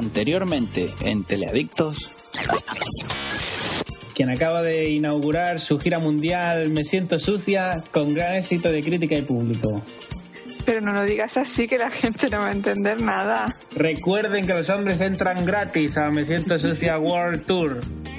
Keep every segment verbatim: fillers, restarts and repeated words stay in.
Anteriormente en Teleadictos. Quien acaba de inaugurar su gira mundial Me Siento Sucia con gran éxito de crítica y público. Pero no lo digas así que la gente no va a entender nada. Recuerden que los hombres entran gratis a Me Siento Sucia World Tour.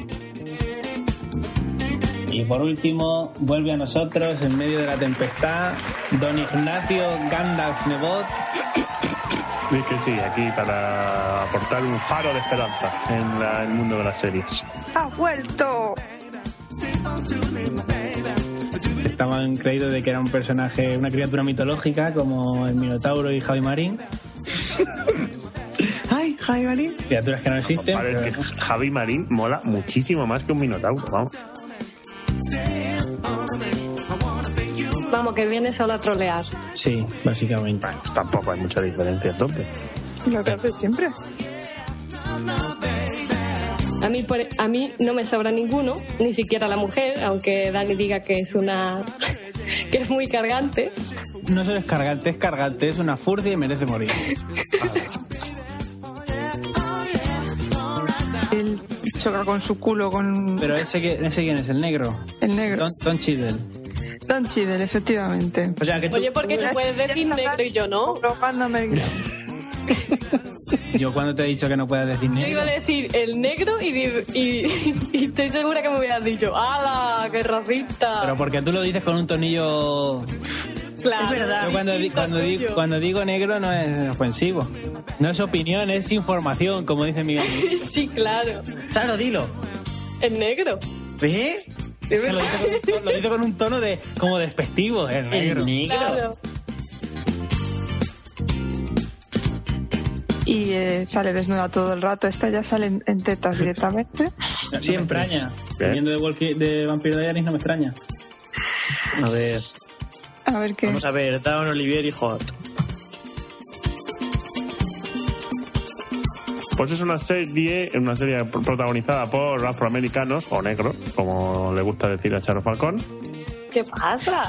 Y por último, vuelve a nosotros en medio de la tempestad Don Ignacio Gandalf Nebot. Sí, que sí, aquí para aportar un faro de esperanza en la, el mundo de las series. ¡Ha vuelto! Estaban creídos de que era un personaje, una criatura mitológica como el Minotauro y Javi Marín. ¡Ay, Javi Marín! Criaturas que no existen. Vale, pero... es que Javi Marín mola muchísimo más que un Minotauro, vamos. Vamos, que viene solo a trolear. Sí, básicamente. Bueno, tampoco hay mucha diferencia entonces. Lo que hace siempre. A mí, por, a mí no me sobra ninguno, ni siquiera la mujer, aunque Dani diga que es una que es muy cargante. No solo es cargante, es cargante, es una furcia y merece morir. Él choca con su culo con... Pero ese, que, ese quién es, el negro. El negro. Don, Don Cheadle. Don Cheadle, efectivamente. O sea, que tú, Oye, ¿por qué tú puedes decir negro y yo no? Probándome. Yo cuando te he dicho que no puedas decir negro. Yo iba a decir el negro y, y, y estoy segura que me hubieras dicho ¡hala, qué racista! Pero porque tú lo dices con un tonillo... Claro, es verdad. Yo cuando, di, cuando, di, cuando digo negro no es ofensivo. No es opinión, es información, como dice Miguel. Sí, claro. Claro, dilo. ¿El negro? ¿Eh? Lo dice, con, lo dice con un tono de como despectivo, el negro. El negro. Claro. Y eh, sale desnuda todo el rato. Esta ya sale en, en tetas directamente. No, Siempre. No me extraña. ¿Qué? Viendo de, Walkie, de Vampiro Diaries no me extraña. A ver. A ver qué. Vamos a ver. Dawn Olivier y Hot. Pues es una serie, una serie protagonizada por afroamericanos o negros, como le gusta decir a Charo Falcón. ¿Qué pasa?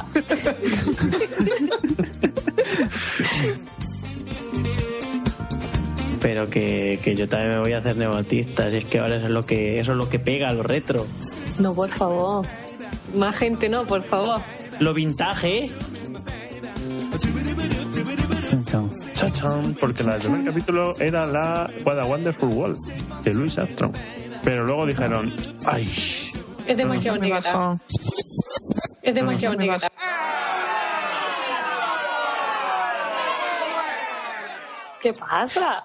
Pero que, que yo también me voy a hacer neobautista. Si es que ahora eso es lo que eso es lo que pega, lo retro. No, por favor. Más gente no, por favor. Lo vintage. Chon, chon. Chan, chan, porque la del primer capítulo era la What a Wonderful World de Louis Armstrong. Pero luego dijeron, ay, Es demasiado Me negra. bajó. Es demasiado Me negra. ¿Qué pasa?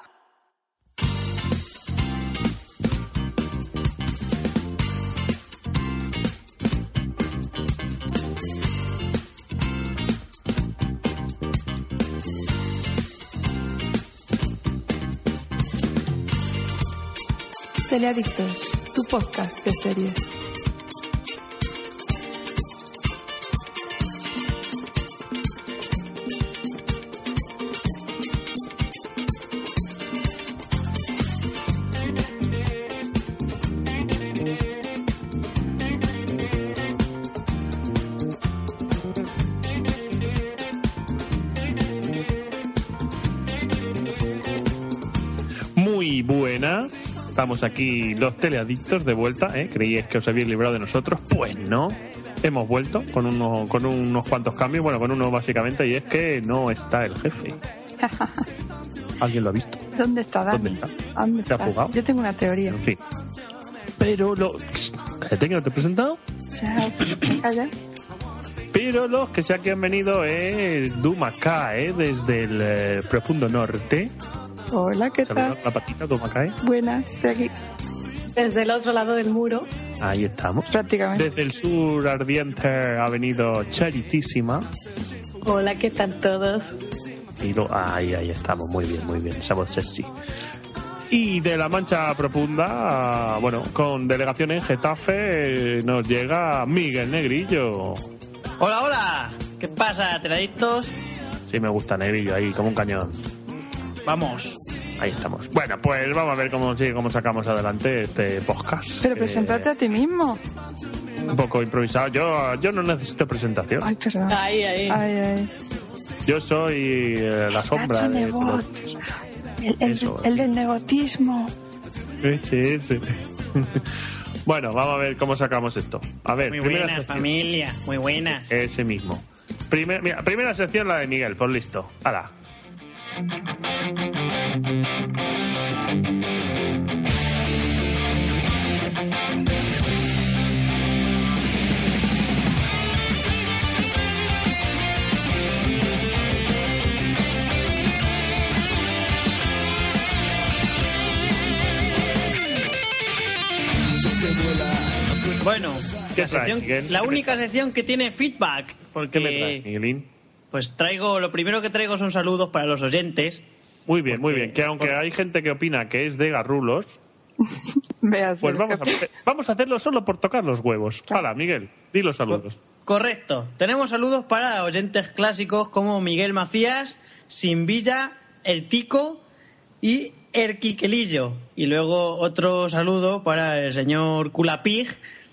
Teleadictos, tu podcast de series. muy buenas. Estamos aquí los teleadictos de vuelta, ¿eh? Creíais que os habéis librado de nosotros. Pues no. Hemos vuelto con, uno, con unos cuantos cambios. Bueno, con uno básicamente, y es que no está el jefe. ¿Alguien lo ha visto? ¿Dónde está Dani? ¿Dónde está? ¿Dónde ¿Se ha está? fugado? Yo tengo una teoría. En fin. Pero lo... Cállate, que no te he presentado. Ya, calla. Pero los que sí aquí han venido es Dumakae, desde el eh, profundo norte. Hola, ¿qué Saludad tal? la patita, Dumakae. Buenas, estoy aquí. Desde el otro lado del muro. Ahí estamos. Prácticamente. Desde el sur ardiente ha venido Charitísima. Hola, ¿qué tal todos? Y lo, ahí, ahí estamos, muy bien, muy bien, esa voz sexy. Y de la Mancha Profunda, bueno, con delegación en Getafe, eh, nos llega Miguel Negrillo. Hola, hola. ¿Qué pasa, teleadictos? Sí, me gusta Negrillo ahí, como un cañón. Vamos. Ahí estamos. Bueno, pues vamos a ver cómo, sí, cómo sacamos adelante este podcast. Pero Eh, preséntate a ti mismo. Un poco improvisado. Yo, yo no necesito presentación. Ay, perdón. Ahí, ahí. Ay, ay. Yo soy eh, la sombra Nacho de Nebot. todos. El, el, Eso. el del nepotismo. Sí, sí. Bueno, vamos a ver cómo sacamos esto. A ver, Muy primera buenas, sección. familia. Muy buenas. Ese mismo. Primer, mira, primera sección, la de Miguel, pues listo. ¡Hala! Bueno, ¿Qué la, traes, sección- Miguel? la ¿Qué me única traes? sección que tiene feedback. Porque, ¿Qué me traes, Miguelín? pues traigo, lo primero que traigo son saludos para los oyentes. Muy bien, muy Porque- bien. Que aunque porque- hay gente que opina que es de garrulos, Veas. pues vamos a, vamos a hacerlo solo por tocar los huevos. ¡Hala, Miguel! Di los saludos. Correcto. Tenemos saludos para oyentes clásicos como Miguel Macías, Sinvilla, El Tico y El Quiquelillo. Y luego otro saludo para el señor Culapig,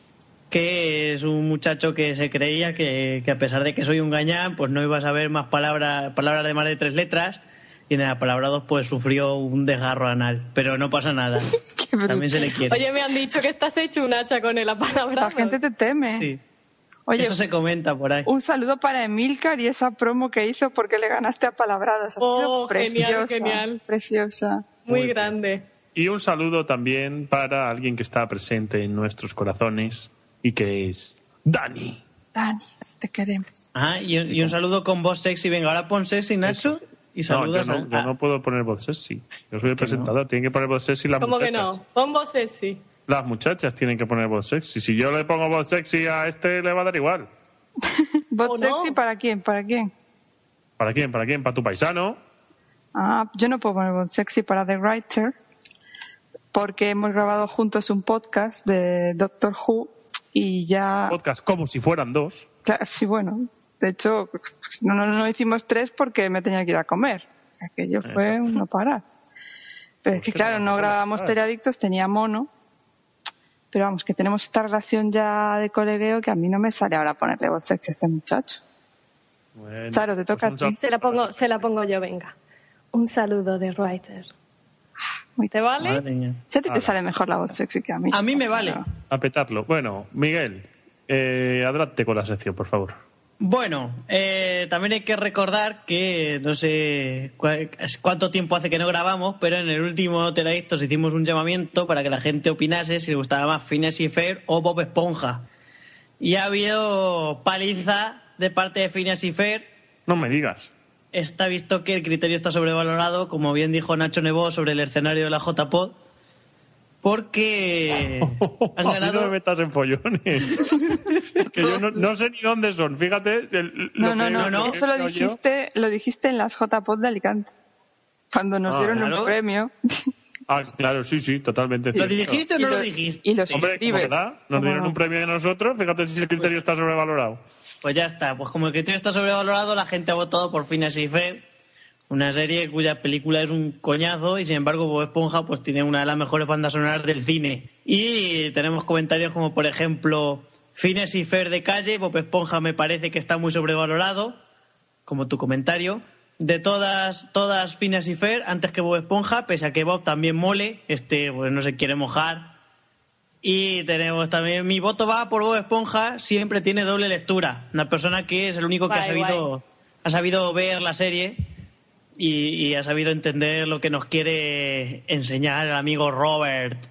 que es un muchacho que se creía que, que a pesar de que soy un gañán, pues no iba a saber más palabras, palabras de más de tres letras. Y en el palabra dos pues sufrió un desgarro anal. Pero no pasa nada. Qué bruto. También se le quiere. Oye, me han dicho que estás hecho un hacha con el apalabra. La gente te teme. Sí. Oye, Eso se comenta por ahí. un saludo para Emilcar y esa promo que hizo porque le ganaste a palabradas. Ha Oh, sido genial, preciosa. genial. Preciosa. Muy Muy bien. grande. Y un saludo también para alguien que está presente en nuestros corazones y que es Dani. Dani, te queremos. Ajá, y, un- y un saludo con voz sexy. Venga, ahora pon sexy, Nacho. Y No, yo saludas no, al- yo a- no puedo poner voz sexy. Yo soy el presentador, tienen que poner voz sexy las ¿Cómo que muchachas. no? Pon voz sexy. Las muchachas tienen que poner voz sexy. Si yo le pongo voz sexy a este, le va a dar igual. ¿Bot ¿O no? sexy para quién? ¿Para quién? ¿Para quién? ¿Para quién? ¿Para tu paisano? Ah, yo no puedo poner bot sexy para The Writer porque hemos grabado juntos un podcast de Doctor Who y ya... Podcast como si fueran dos. Claro, sí, bueno. De hecho, no, no, no hicimos tres porque me tenía que ir a comer. Aquello fue un no parar. Pero es que, claro, no grabábamos Teleadictos, tenía mono. Pero vamos, que tenemos esta relación ya de colegueo que a mí no me sale ahora ponerle voz sexy a este muchacho. Bueno, Charo, te toca pues a un ti. sal- Se la pongo, se la pongo yo, venga. Un saludo de Writer. Muy- ¿Te vale? Madre mía. Si a ti te Ala. sale mejor la voz sexy que a mí. A mí me vale. A petarlo. Bueno, Miguel, eh, adelante con la sección, por favor. Bueno, eh, también hay que recordar que no sé cua- cuánto tiempo hace que no grabamos, pero en el último Teleadictos hicimos un llamamiento para que la gente opinase si le gustaba más Phineas y Ferb o Bob Esponja. Y ha habido paliza de parte de Phineas y Ferb. No me digas. Está visto que el criterio está sobrevalorado, como bien dijo Nacho Nebó sobre el escenario de la J-Pod, porque han A mí no ganado... me metas en follones. que yo no, no sé ni dónde son. Fíjate. el- No, lo no, que- no, no, no, eso lo yo- dijiste, lo dijiste en las J-Pod de Alicante. Cuando nos Ah, dieron claro. un premio. Ah, claro, sí, sí, totalmente. ¿Lo cierto. dijiste o Y no lo, lo- dijiste? y lo Hombre, como escribes. verdad, nos ¿Cómo dieron no? un premio a nosotros. Fíjate si el criterio está sobrevalorado. Pues ya está, pues como el criterio está sobrevalorado, la gente ha votado por Phineas y Ferb, una serie cuya película es un coñazo y sin embargo Bob Esponja pues tiene una de las mejores bandas sonoras del cine. Y tenemos comentarios como por ejemplo Phineas y Ferb de calle, Bob Esponja me parece que está muy sobrevalorado, como tu comentario. De todas, todas Phineas y Ferb antes que Bob Esponja, pese a que Bob también mole, este pues no se quiere mojar. Y tenemos también, mi voto va por Bob Esponja, siempre tiene doble lectura. Una persona que es el único que ha Guay, sabido, ha sabido ver la serie y, y ha sabido entender lo que nos quiere enseñar el amigo Robert.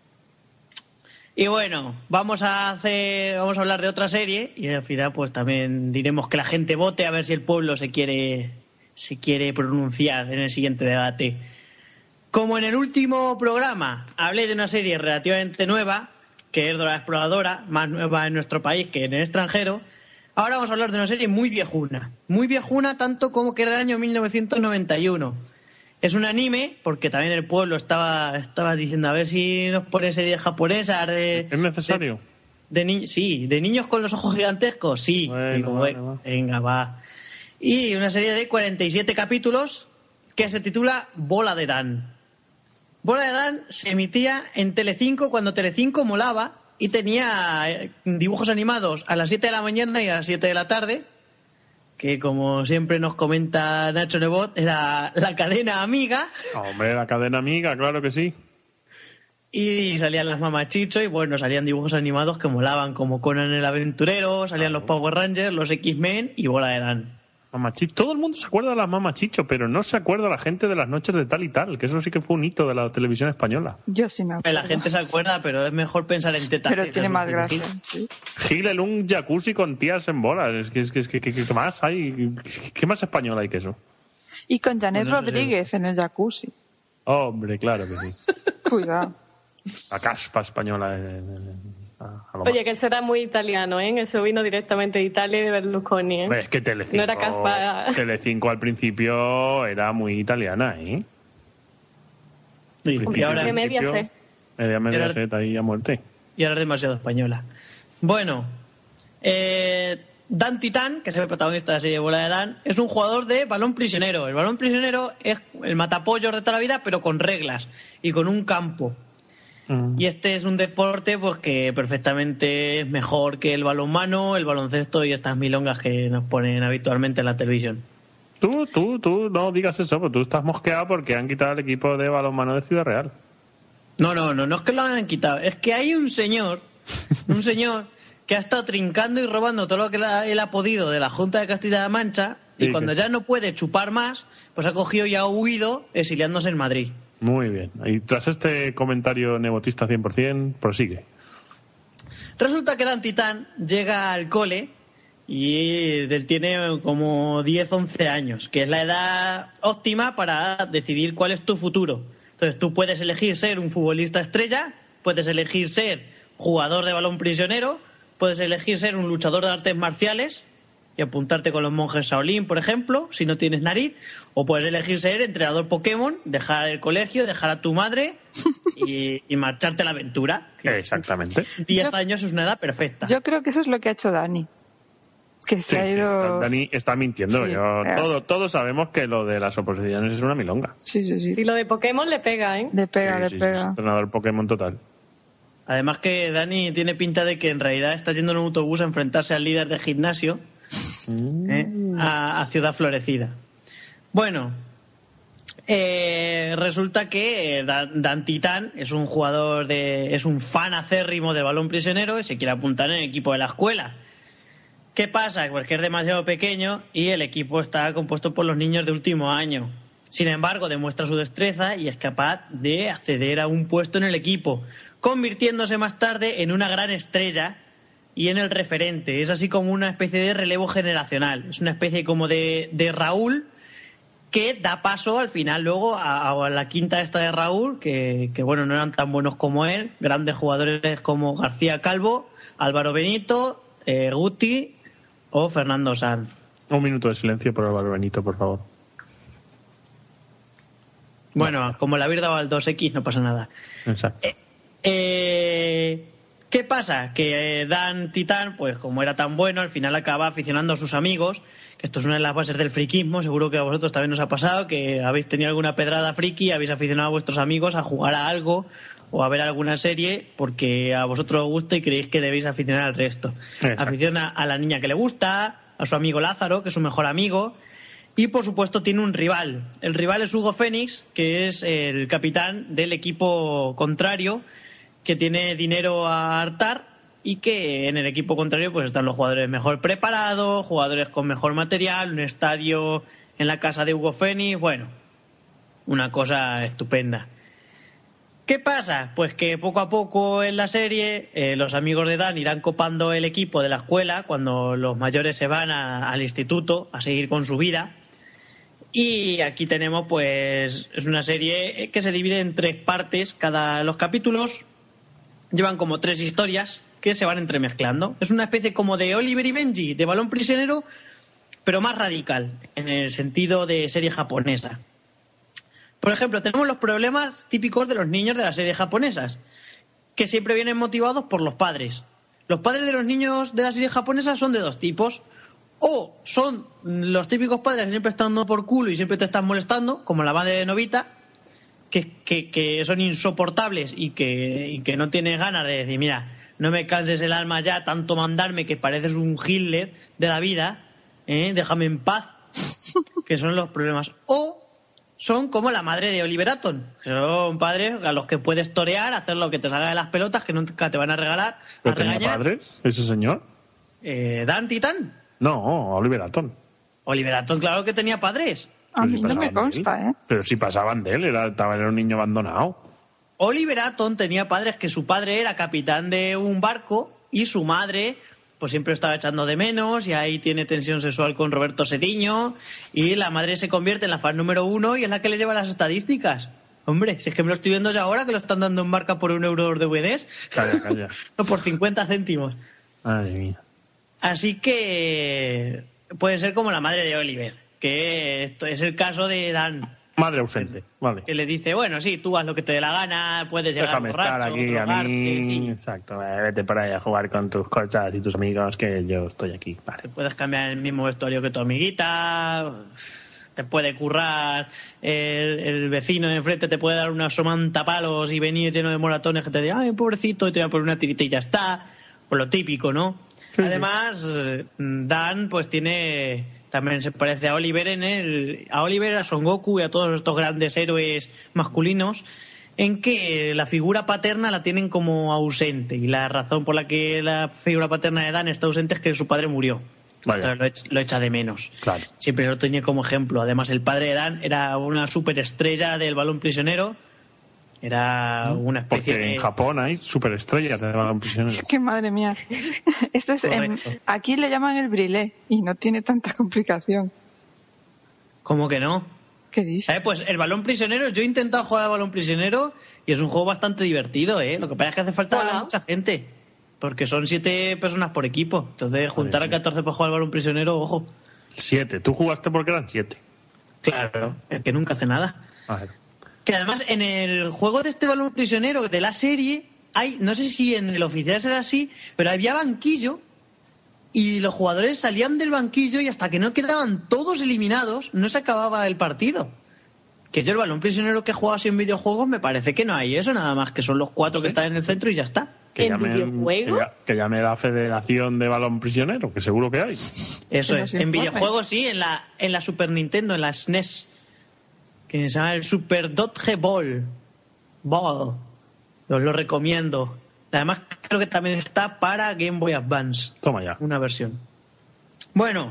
Y bueno, vamos a hacer, vamos a hablar de otra serie y al final pues también diremos que la gente vote a ver si el pueblo se quiere, se quiere pronunciar en el siguiente debate. Como en el último programa hablé de una serie relativamente nueva, que es Dora la Exploradora, más nueva en nuestro país que en el extranjero, ahora vamos a hablar de una serie muy viejuna. Muy viejuna tanto como que es del año mil novecientos noventa y uno. Es un anime, porque también el pueblo estaba, estaba diciendo a ver si nos pone series japonesas de... ¿Es necesario? De, de ni- sí, de niños con los ojos gigantescos, sí. Bueno, Digo, vale, bueno, va. venga, va. Y una serie de cuarenta y siete capítulos que se titula Bola de Dan. Bola de Dan se emitía en Telecinco cuando Telecinco molaba y tenía eh, dibujos animados a las siete de la mañana y a las siete de la tarde. que como siempre nos comenta Nacho Nebot, era la cadena Amiga. Hombre, la cadena Amiga, claro que sí. Y salían las mamachicho y bueno, salían dibujos animados que molaban, como Conan el Aventurero, salían los Power Rangers, los X-Men y Bola de Dan. Mamachicho. Todo el mundo se acuerda de las mamachicho, pero no se acuerda la gente de las noches de tal y tal, que eso sí que fue un hito de la televisión española. Yo sí me acuerdo. La gente se acuerda, pero es mejor pensar en tetas. Pero tiene más gracia. ¿Sí? Gil en un jacuzzi con tías en bolas. Es que, es que, es que, que, que más hay. ¿Qué más español hay que eso? Y con Janet Bueno, Rodríguez en el jacuzzi. Hombre, claro que sí. Cuidado. La caspa española. En, en, en, a, a lo Oye, más. que eso era muy italiano, ¿eh? Eso vino directamente de Italia y de Berlusconi, ¿eh? Es que Telecinco, No era caspa. Telecinco al principio era muy italiana, ¿eh? Sí, Principio, y ahora, ¿Qué media sé? Media, media Era- set ahí a muerte. y ahora es demasiado española. Bueno, eh, Dan Titán, que es el protagonista de la serie Bola de Dan, es un jugador de balón prisionero. El balón prisionero es el matapollos de toda la vida, pero con reglas y con un campo. Mm. Y este es un deporte pues que perfectamente es mejor que el balonmano, el baloncesto y estas milongas que nos ponen habitualmente en la televisión. Tú, tú, tú no digas eso, porque tú estás mosqueado porque han quitado el equipo de balonmano de Ciudad Real. No, no, no, no es que lo hayan quitado, es que hay un señor, un señor que ha estado trincando y robando todo lo que la- él ha podido de la Junta de Castilla-La Mancha y Sí, cuando que ya sí. no puede chupar más, pues ha cogido y ha huido exiliándose en Madrid. Muy bien. Y tras este comentario nebotista cien por ciento, prosigue. Resulta que Dan Titán llega al cole y él tiene como diez, once años, que es la edad óptima para decidir cuál es tu futuro. Entonces tú puedes elegir ser un futbolista estrella, puedes elegir ser jugador de balón prisionero, puedes elegir ser un luchador de artes marciales y apuntarte con los monjes Shaolin, por ejemplo, si no tienes nariz, o puedes elegir ser entrenador Pokémon, dejar el colegio, dejar a tu madre y, y marcharte a la aventura. Que Exactamente. diez Yo- años es una edad perfecta. Yo creo que eso es lo que ha hecho Dani. Que se Sí, ha sí, ido. Dani está mintiendo. Sí, Yo- eh. todo- todos sabemos que lo de las oposiciones es una milonga. Sí, sí, sí. Si lo de Pokémon le pega, ¿eh? Le pega, Sí, le sí, sí, pega. es entrenador Pokémon total. Además que Dani tiene pinta de que en realidad está yendo en un autobús a enfrentarse al líder de gimnasio ¿eh? a, a Ciudad Florecida. Bueno, eh, resulta que eh, Dan, Dan Titán es un jugador de, es un fan acérrimo del balón prisionero y se quiere apuntar en el equipo de la escuela. ¿Qué pasa? Pues que es demasiado pequeño y el equipo está compuesto por los niños de último año. Sin embargo, demuestra su destreza y es capaz de acceder a un puesto en el equipo, convirtiéndose más tarde en una gran estrella y en el referente. Es así como una especie de relevo generacional. Es una especie como de, de Raúl que da paso al final luego a, a la quinta esta de Raúl, que, que bueno, no eran tan buenos como él. Grandes jugadores como García Calvo, Álvaro Benito, eh, Guti o Fernando Sanz. Un minuto de silencio por Álvaro Benito, por favor. Bueno, como le habéis dado al dos equis, no pasa nada. Exacto. Eh, ¿Qué pasa? Que eh, Dan Titán, pues como era tan bueno, al final acaba aficionando a sus amigos, que esto es una de las bases del friquismo, seguro que a vosotros también os ha pasado, que habéis tenido alguna pedrada friki, habéis aficionado a vuestros amigos a jugar a algo o a ver alguna serie porque a vosotros os gusta y creéis que debéis aficionar al resto. Exacto. Aficiona a la niña que le gusta, a su amigo Lázaro, que es su mejor amigo, y por supuesto tiene un rival. El rival es Hugo Fénix, que es el capitán del equipo contrario, que tiene dinero a hartar y que en el equipo contrario pues están los jugadores mejor preparados, jugadores con mejor material, un estadio en la casa de Hugo Fénix, bueno, una cosa estupenda. ¿Qué pasa? Pues que poco a poco en la serie eh, los amigos de Dan irán copando el equipo de la escuela cuando los mayores se van a- al instituto a seguir con su vida. Y aquí tenemos, pues, es una serie que se divide en tres partes. Cada los capítulos llevan como tres historias que se van entremezclando. Es una especie como de Oliver y Benji, de balón prisionero, pero más radical, en el sentido de serie japonesa. Por ejemplo, tenemos los problemas típicos de los niños de las series japonesas, que siempre vienen motivados por los padres. Los padres de los niños de las series japonesas son de dos tipos. O son los típicos padres que siempre están dando por culo y siempre te están molestando, como la madre de Novita, que, que, que son insoportables y que, y que no tienes ganas de decir, mira, no me canses el alma ya, tanto mandarme que pareces un Hitler de la vida. ¿eh? Déjame en paz, que son los problemas. O son como la madre de Oliver Atom, que son padres a los que puedes torear, hacer lo que te salga de las pelotas, que nunca te van a regalar. ¿Pero a tenía regañar. padres ese señor? Eh, ¿Dan Titán? No, Oliver Atom. Oliver Atom, claro que tenía padres. A Pero mí si no me pasaban de consta, él. ¿eh? Pero si pasaban de él, era, estaba- era un niño abandonado. Oliver Atom tenía padres que su padre era capitán de un barco y su madre pues siempre estaba echando de menos y ahí tiene tensión sexual con Roberto Sediño y la madre se convierte en la fan número uno y es la que le lleva las estadísticas. Hombre, si es que me lo estoy viendo ya ahora que lo están dando en marca por un euro los D V Ds. Calla, calla. No, por cincuenta céntimos. Madre mía. Así que puede ser como la madre de Oliver, que esto es el caso de Dan, Madre ausente, vale. que le dice, bueno, sí, tú haz lo que te dé la gana, puedes llegar Déjame estar borracho, aquí a drogarte, mí. sí. Exacto, eh, vete por ahí a jugar con tus cosas y tus amigos, que yo estoy aquí. Vale. Te puedes cambiar el mismo vestuario que tu amiguita, te puede currar el, el vecino de enfrente, te puede dar unos somantapalos y venir lleno de moratones que te diga, ay, pobrecito, y te va a poner una tirita y ya está. Pues lo típico, ¿no? Sí, Además, eh, Dan pues tiene... También se parece a Oliver en el, a Oliver, a Son Goku y a todos estos grandes héroes masculinos, en que la figura paterna la tienen como ausente y la razón por la que la figura paterna de Dan está ausente es que su padre murió. Vaya. Entonces lo, ech- lo echa de menos. Claro. Siempre lo tenía como ejemplo. Además, el padre de Dan era una superestrella del balón prisionero. Era una especie Porque de... en Japón hay superestrellas de balón prisionero. Es que madre mía. Esto es en- Correcto. aquí le llaman el brilé y no tiene tanta complicación. ¿Cómo que no? ¿Qué dices? Eh, pues el balón prisionero, yo he intentado jugar al balón prisionero y es un juego bastante divertido, ¿eh? Lo que pasa es que hace falta Hola. mucha gente, porque son siete personas por equipo. Entonces, juntar a catorce para jugar al balón prisionero, ojo. Siete. Tú jugaste porque eran siete. Claro, el que nunca hace nada. A ver. Que además en el juego de este balón prisionero de la serie, hay, no sé si en el oficial será así, pero había banquillo y los jugadores salían del banquillo y hasta que no quedaban todos eliminados, no se acababa el partido. Que yo el balón prisionero que he jugado así en videojuegos me parece que no hay eso, nada más que son los cuatro que están en el centro y ya está. Que ¿En llamen, videojuego? que, ya- que llame la Federación de Balón Prisionero, que seguro que hay. Eso Que es. nos En informe. videojuegos sí, en la, en la Super Nintendo, en la S N E S. Que se llama el Super Dodge Ball. Ball. Os lo recomiendo. Además, creo que también está para Game Boy Advance. Toma ya. Una versión. Bueno,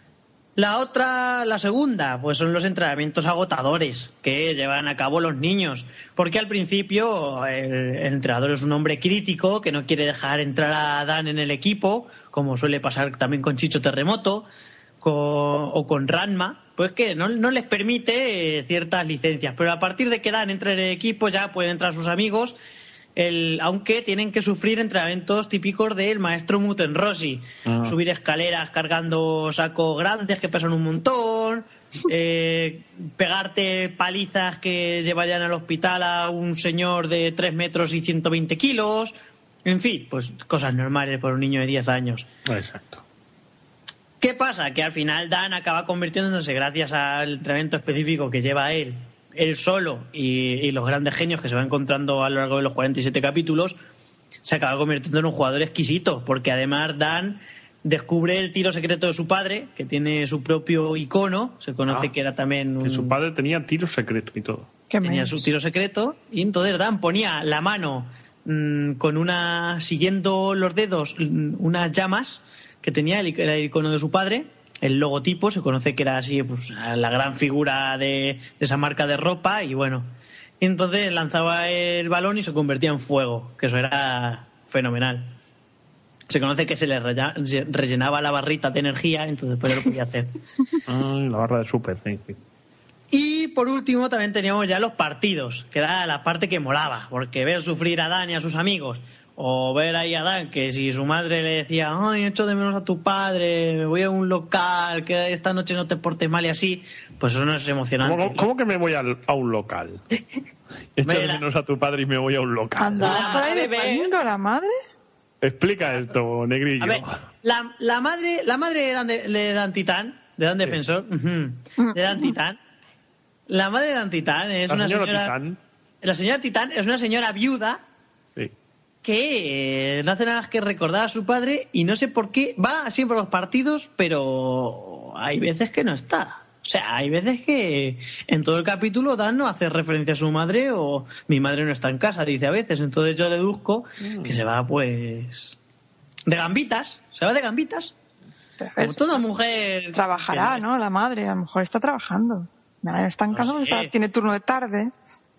la otra, la segunda, pues son los entrenamientos agotadores que llevan a cabo los niños. Porque al principio el, el entrenador es un hombre crítico que no quiere dejar entrar a Dan en el equipo, como suele pasar también con Chicho Terremoto con, o con Ranma, pues que no, no les permite eh, ciertas licencias. Pero a partir de que Dan entra en el equipo ya pueden entrar sus amigos. El, aunque tienen que sufrir entrenamientos típicos del maestro Muten Rossi. Ah. Subir escaleras cargando sacos grandes que pesan un montón, eh, pegarte palizas que llevarían al hospital a un señor de tres metros y ciento veinte kilos. En fin, pues cosas normales por un niño de diez años. Exacto. ¿Qué pasa? Que al final Dan acaba convirtiéndose, gracias al entrenamiento específico que lleva él, él solo y, y los grandes genios que se va encontrando a lo largo de los cuarenta y siete capítulos, se acaba convirtiendo en un jugador exquisito, porque además Dan descubre el tiro secreto de su padre, que tiene su propio icono, se conoce Ah, que era también un... Que su padre tenía tiro secreto y todo. ¿Qué tenía me su dices? tiro secreto, y entonces Dan ponía la mano mmm, con una, siguiendo los dedos, mmm, unas llamas que tenía el, el icono de su padre, el logotipo, se conoce que era así, pues la gran figura de, de esa marca de ropa, y bueno, y entonces lanzaba el balón y se convertía en fuego, que eso era fenomenal. Se conoce que se le rella- se rellenaba la barrita de energía, entonces pues lo podía hacer. Ay, la barra de super. Sí, sí. Y por último también teníamos ya los partidos, que era la parte que molaba, porque ver sufrir a Dan y a sus amigos, o ver ahí a Dan que si su madre le decía, ay, echo de menos a tu padre, me voy a un local, que esta noche no te portes mal y así, pues eso no es emocionante. ¿Cómo, cómo que me voy al- a un local? Echo de Vela. menos a tu padre y me voy a un local. ¿Andaba La por ahí de madre. palingo la madre? Explica esto, negrillo. A ver, la, la madre, la madre de Dan, de, de Dan Titán, de Dan Defensor, ujú, de Dan Titán, la madre de Dan Titán es la una señora señora... Titán. La señora Titán es una señora viuda Sí. que eh, no hace nada más que recordar a su padre y no sé por qué va siempre a los partidos, pero hay veces que no está. O sea, hay veces que en todo el capítulo Dan no hace referencia a su madre o mi madre no está en casa, dice a veces. Entonces yo deduzco mm. que se va, pues, de gambitas. Se va de gambitas. Pero, ver, como toda mujer. Trabajará, ¿no? La madre, a lo mejor está trabajando. Mi madre está en casa, no está, tiene turno de tarde.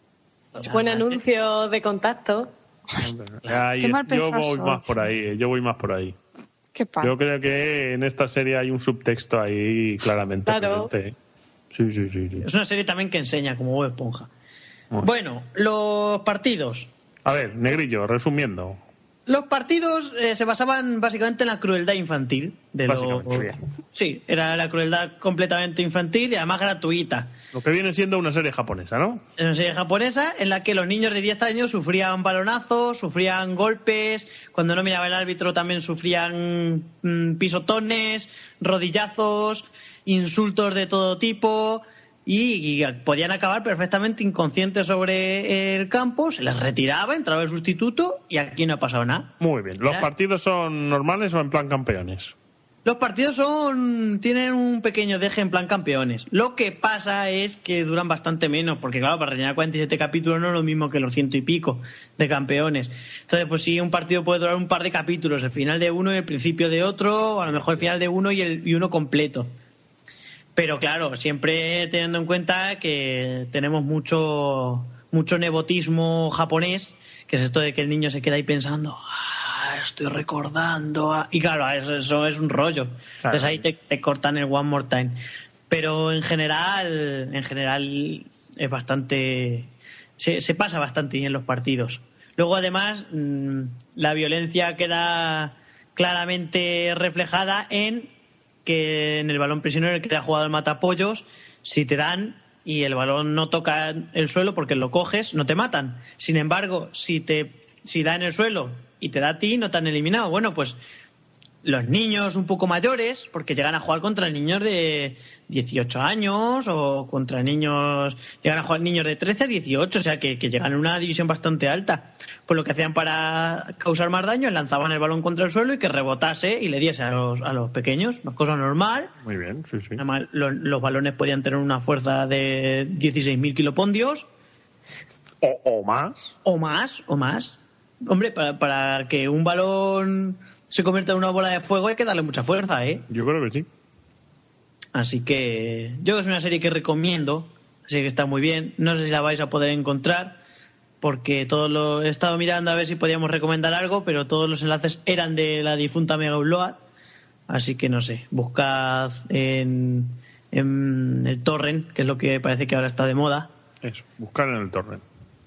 Buen anuncio de contacto. Ahí es, yo voy más por ahí, yo voy más por ahí. Qué yo creo que en esta serie hay un subtexto ahí claramente claro. presente. Sí, sí, sí, sí. Es una serie también que enseña como Bob Esponja. Oh. Bueno, los partidos. A ver, Negrillo, resumiendo. Los partidos eh, se basaban básicamente en la crueldad infantil. De los... Sí, era la crueldad completamente infantil y además gratuita. Lo que viene siendo una serie japonesa, ¿no? Es una serie japonesa en la que los niños de diez años sufrían balonazos, sufrían golpes, cuando no miraba el árbitro también sufrían mmm, pisotones, rodillazos, insultos de todo tipo... Y, y podían acabar perfectamente inconscientes sobre el campo, se les retiraba, entraba el sustituto y aquí no ha pasado nada. Muy bien. ¿Los ¿Sabes? partidos son normales o en plan campeones? Los partidos son tienen un pequeño deje en plan campeones. Lo que pasa es que duran bastante menos, porque claro, para rellenar cuarenta y siete capítulos no es lo mismo que los ciento y pico de campeones. Entonces, pues sí, un partido puede durar un par de capítulos, el final de uno y el principio de otro, o a lo mejor el final de uno y, el, y uno completo. Pero claro, siempre teniendo en cuenta que tenemos mucho mucho nepotismo japonés, que es esto de que el niño se queda ahí pensando, ah, estoy recordando, ah. Y claro, eso, eso es un rollo. Claro. Entonces ahí te, te cortan el one more time. Pero en general, en general es bastante, se, se pasa bastante bien los partidos. Luego además mmm, la violencia queda claramente reflejada en que en el balón prisionero, el que ha jugado el matapollos, si te dan y el balón no toca el suelo porque lo coges, no te matan. Sin embargo, si te si da en el suelo y te da a ti, no te han eliminado. Bueno, pues los niños un poco mayores, porque llegan a jugar contra niños de dieciocho años o contra niños, llegan a jugar niños de trece a dieciocho, o sea que, que llegan en una división bastante alta. Pues lo que hacían para causar más daño es lanzaban el balón contra el suelo y que rebotase y le diese a los, a los pequeños, una cosa normal. Muy bien, sí, sí. Además, los, los balones podían tener una fuerza de dieciséis mil kilopondios. O, o más. O más, o más. Hombre, para, para que un balón se convierta en una bola de fuego hay que darle mucha fuerza, ¿eh? Yo creo que sí. Así que yo es una serie que recomiendo, así que está muy bien. No sé si la vais a poder encontrar, porque todo lo he estado mirando a ver si podíamos recomendar algo, pero todos los enlaces eran de la difunta Mega Upload, así que no sé, buscad en, en el torrent, que es lo que parece que ahora está de moda. Eso, buscar en el torrent.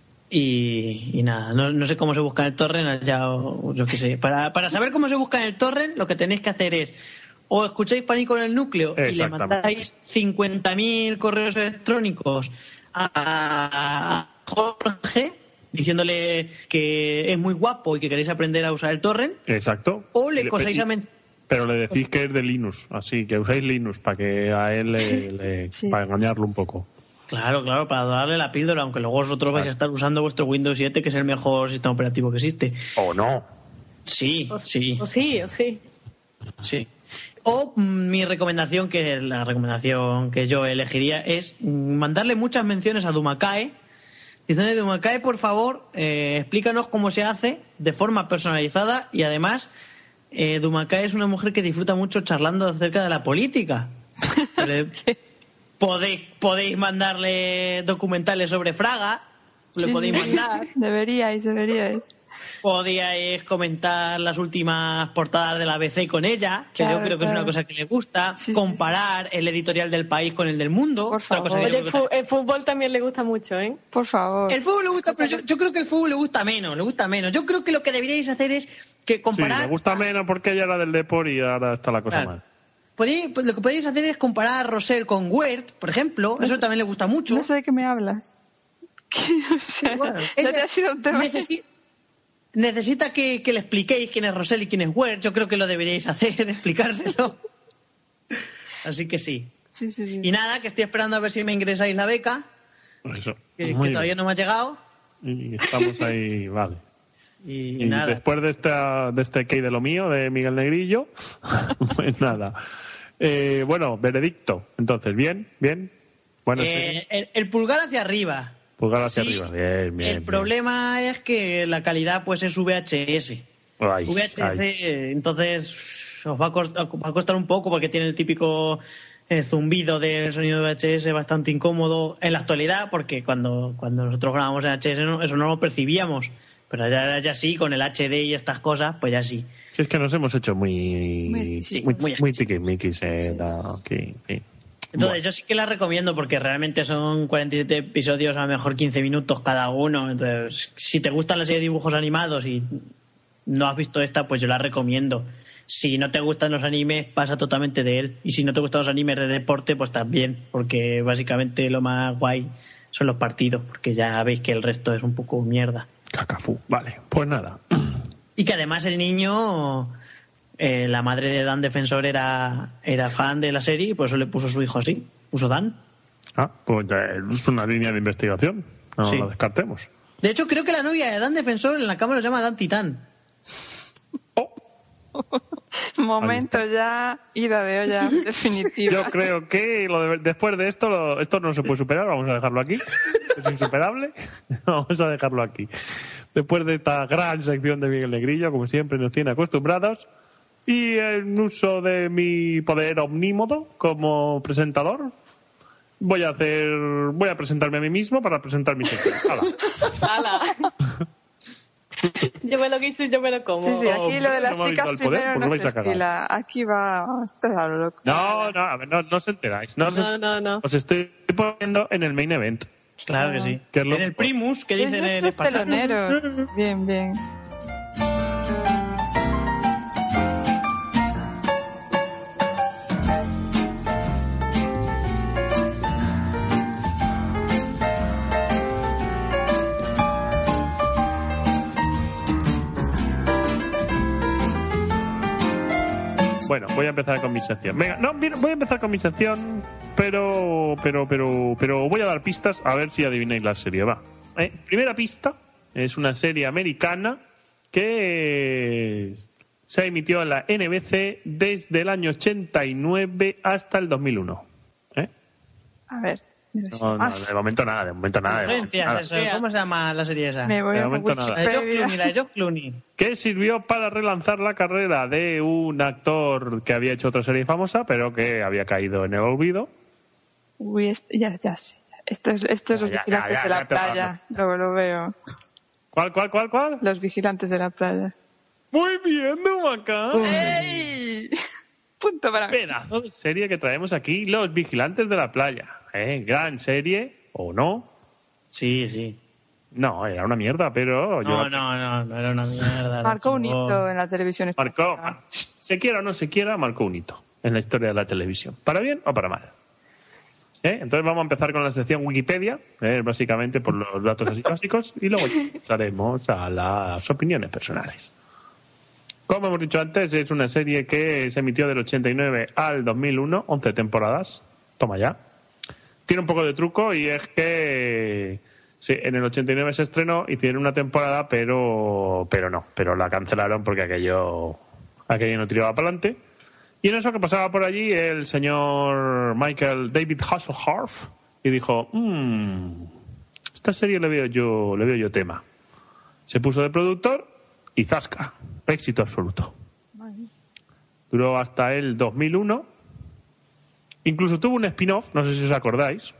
Y, y nada, no, no sé cómo se busca en el torrent, ya yo qué sé. Para, para saber cómo se busca en el torrent, lo que tenéis que hacer es o escucháis Pánico en el Núcleo y le mandáis cincuenta mil correos electrónicos a Jorge diciéndole que es muy guapo y que queréis aprender a usar el torrent. Exacto. O le cosáis a men- Pero le decís que es de Linux, así que usáis Linux para que a él le, le sí. para engañarlo un poco. Claro, claro, para darle la píldora, aunque luego vosotros vais a estar usando vuestro Windows siete, que es el mejor sistema operativo que existe. ¿O no? Sí, o, sí. O sí, o sí. Sí. O mm, mi recomendación, que es la recomendación que yo elegiría, es mandarle muchas menciones a Dumakae. Diciendo, Dumakae, por favor, eh, explícanos cómo se hace de forma personalizada y además eh, Dumakae es una mujer que disfruta mucho charlando acerca de la política. Podéis, podéis mandarle documentales sobre Fraga, le sí, podéis sí. mandar. Deberíais, deberíais. Podíais comentar las últimas portadas de la A B C con ella, que claro, yo creo que claro. es una cosa que le gusta. Sí, comparar sí, sí. el editorial del País con el del Mundo. Por favor. Cosa Oye, el, fu- el fútbol también le gusta mucho, ¿eh? Por favor. El fútbol le gusta, pero yo, yo creo que el fútbol le gusta menos, le gusta menos. Yo creo que lo que deberíais hacer es que comparar... Sí, le gusta menos porque ella era del Depor y ahora está la cosa claro. mal. Podéis, pues lo que podéis hacer es comparar a Rosell con Wert, por ejemplo. No Eso sé, también le gusta mucho. No sé de qué me hablas. O sea, bueno, no te ha sido un tema. Necesita, necesita que, que le expliquéis quién es Rosell y quién es Wert. Yo creo que lo deberíais hacer, explicárselo. Así que sí. Sí, sí, sí. Y nada, que estoy esperando a ver si me ingresáis la beca. Eso. Que, que todavía no me ha llegado. Y estamos ahí, vale. Y, Y nada. después de, esta, de este Key de lo mío, de Miguel Negrillo, pues nada. Eh, bueno, veredicto. Entonces, ¿bien? ¿Bien? Bueno, Eh, el, el pulgar hacia arriba. pulgar hacia Sí, arriba. Bien, bien. El bien. problema es que la calidad pues es V H S. Ay, V H S, ay. eh, entonces os va a, costar, va a costar un poco porque tiene el típico eh, zumbido del sonido de V H S bastante incómodo en la actualidad, porque cuando, cuando nosotros grabamos en H S no- eso no lo percibíamos, pero ya, ya sí, con el H D y estas cosas, pues ya sí. Si es que nos hemos hecho muy... Muy Muy, exquisitos. muy, muy tiquismiquis, eh, la- aquí, sí. Entonces Bueno. yo sí que la recomiendo porque realmente son cuarenta y siete episodios, a lo mejor quince minutos cada uno. Entonces, si te gustan las series de dibujos animados y no has visto esta, pues yo la recomiendo. Si no te gustan los animes, pasa totalmente de él. Y si no te gustan los animes de deporte, pues también, porque básicamente lo más guay son los partidos, porque ya veis que el resto es un poco mierda. Cacafú. Vale, pues nada. Y que además el niño, eh, la madre de Dan Defensor era, era fan de la serie y por eso le puso su hijo así, puso Dan. Ah, pues eh, es una línea de investigación. No Sí. la descartemos. De hecho, creo que la novia de Dan Defensor en la cama lo llama Dan Titán. Oh, Momento ya, ida de olla definitiva. yo creo que lo de- después de esto, lo- esto no se puede superar. Vamos a dejarlo aquí. Es insuperable. Vamos a dejarlo aquí. Después de esta gran sección de Miguel Negrillo, como siempre nos tiene acostumbrados, y en uso de mi poder omnímodo como presentador, voy a hacer, voy a presentarme a mí mismo para presentar mi sección. ¡Hala! ¡Hala! Yo me lo quise y yo me lo como. Sí, sí, aquí lo de las No me habéis chicas dado el poder, primero pues no lo vais se a cagar. estila. Aquí va, esto es a lo loco. No, no, a ver, no, no os enteráis. No, os No, no, no. Os estoy poniendo en el main event. Claro que sí. Que es lo En el mejor. Primus, que Sois dicen en nuestros español. teloneros. Bien, bien. Bueno, voy a empezar con mi sección. Venga, no, mira, voy a empezar con mi sección, pero, pero, pero, pero voy a dar pistas a ver si adivináis la serie. Va. Eh, primera pista es una serie americana que se emitió en la N B C desde el año ochenta y nueve hasta el dos mil uno. ¿Eh? A ver, necesito No, no, más. de momento nada, de momento nada. de momento Urgencias, nada. eso. ¿Cómo se llama la serie esa? Me voy de a momento nada. La de George Wikipedia. Clooney, la de George Clooney. Que sirvió para relanzar la carrera de un actor que había hecho otra serie famosa, pero que había caído en el olvido. Uy, est- ya, ya sé. ya. Esto es, esto es Ya, los ya, vigilantes ya, ya, de la ya te playa. Luego lo veo. ¿Cuál, cuál, cuál, cuál? Los vigilantes de la playa. Muy bien, Dumacá. ¡Ey! Punto para mí. Pedazo de serie que traemos aquí, Los Vigilantes de la Playa. ¿Eh? Gran serie, o no. Sí, sí. No, era una mierda, pero yo No, la- no, no, no era una mierda. Marcó un chico. hito en la televisión marcó, española. se quiera o no se quiera, marcó un hito en la historia de la televisión. ¿Para bien o para mal? ¿Eh? Entonces vamos a empezar con la sección Wikipedia, ¿eh? Básicamente por los datos así básicos, y luego pasaremos a las opiniones personales. Como hemos dicho antes, es una serie que se emitió del ochenta y nueve al dos mil uno, once temporadas. Toma ya. Tiene un poco de truco y es que sí, en el ochenta y nueve se estrenó, hicieron una temporada, pero pero no, pero la cancelaron porque aquello aquello no tiraba para adelante. Y en eso que pasaba por allí el señor Michael David Hasselhoff y dijo, mmm, esta serie le veo yo le veo yo tema. Se puso de productor y zasca, éxito absoluto. Duró hasta el dos mil uno. Incluso tuvo un spin-off, no sé si os acordáis.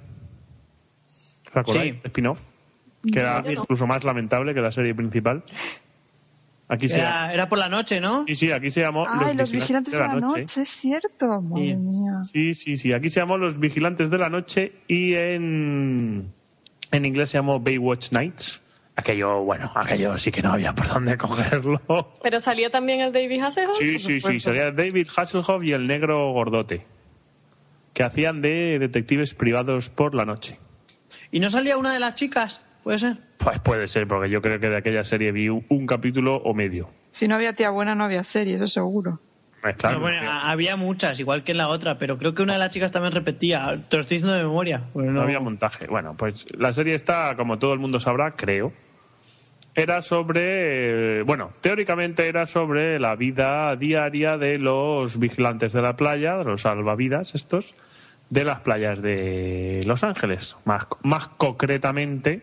¿Os acordáis? Sí. Spin-off, que era Yo no. incluso más lamentable que la serie principal. Aquí se Era, era por la noche, ¿no? Sí, sí, aquí se llamó Ay, los vigilantes de la noche, es cierto. Madre Sí. mía. Sí, sí, sí. Aquí se llamó Los Vigilantes de la Noche y en, en inglés se llamó Baywatch Nights. Aquello, bueno, aquello sí que no había por dónde cogerlo. Pero salía también el David Hasselhoff. Sí, sí, sí. Salía David Hasselhoff y el negro gordote, que hacían de detectives privados por la noche. ¿Y no salía una de las chicas? ¿Puede ser? Pues puede ser, porque yo creo que de aquella serie vi un, un capítulo o medio. Si no había tía buena, no había serie, eso seguro. Eh, claro, Pero bueno, que a- había muchas, igual que en la otra, pero creo que una de las chicas también repetía. Te lo estoy diciendo de memoria. Pues no no. había montaje. Bueno, pues la serie está, como todo el mundo sabrá, creo, era sobre, eh, bueno, teóricamente era sobre la vida diaria de los vigilantes de la playa, de los salvavidas estos, de las playas de Los Ángeles, más, más concretamente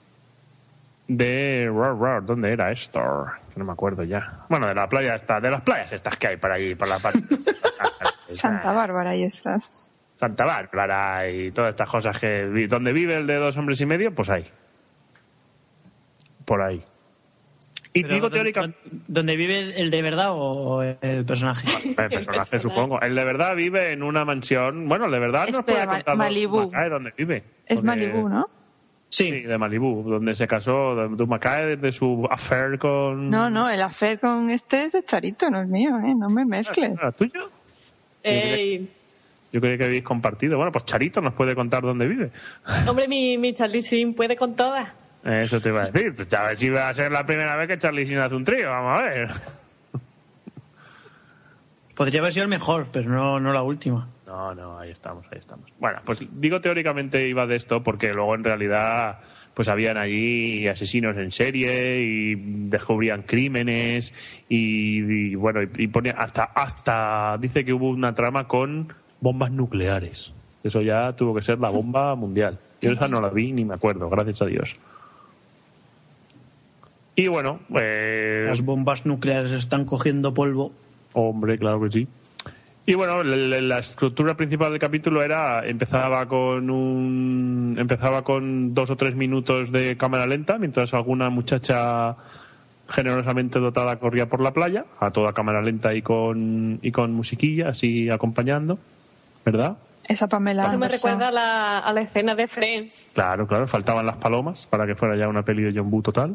de... ¿Dónde era esto? Que no me acuerdo ya. Bueno, de la playa esta, de las playas estas que hay por allí, por la parte... Santa Bárbara, ahí estás. Santa Bárbara y todas estas cosas que... Donde vive el de Dos hombres y medio, pues ahí. Por ahí. Y Pero digo ¿dónde, teórica... ¿Dónde vive el de verdad o el personaje? El personaje, supongo. El de verdad vive en una mansión... Bueno, el de verdad no Espera, puede contar Malibú. Macae dónde vive. Es Porque- Malibú, ¿no? Sí, Sí. de Malibú, donde se casó de, de Macae, de su affair con... No, no, el affair con este es de Charito, no es mío, ¿eh? No me mezcles. ¿Era tuyo? Ey, Yo creía que habéis compartido. Bueno, pues Charito nos puede contar dónde vive. hombre, mi, mi Charlie Sheen puede con todas. Eso te iba a decir. A ver si va a ser la primera vez que Charlie Sheen hace un trío. Vamos a ver. Podría haber sido el mejor, pero no, no la última. No, no, ahí estamos, ahí estamos. Bueno, pues digo teóricamente iba de esto porque luego en realidad pues habían allí asesinos en serie y descubrían crímenes y, y bueno, y, y ponía hasta, hasta dice que hubo una trama con bombas nucleares. Eso ya tuvo que ser la bomba mundial. Yo esa no la vi ni me acuerdo, gracias a Dios. Y bueno, eh, Las bombas nucleares están cogiendo polvo. hombre, claro que sí. Y bueno, la, la estructura principal del capítulo era empezaba con un empezaba con dos o tres minutos de cámara lenta mientras alguna muchacha generosamente dotada corría por la playa a toda cámara lenta y con y con musiquilla así acompañando, ¿verdad? Esa Pamela Eso me Anderson. recuerda a la, a la escena de Friends. Claro, claro, faltaban las palomas para que fuera ya una peli de John Woo total.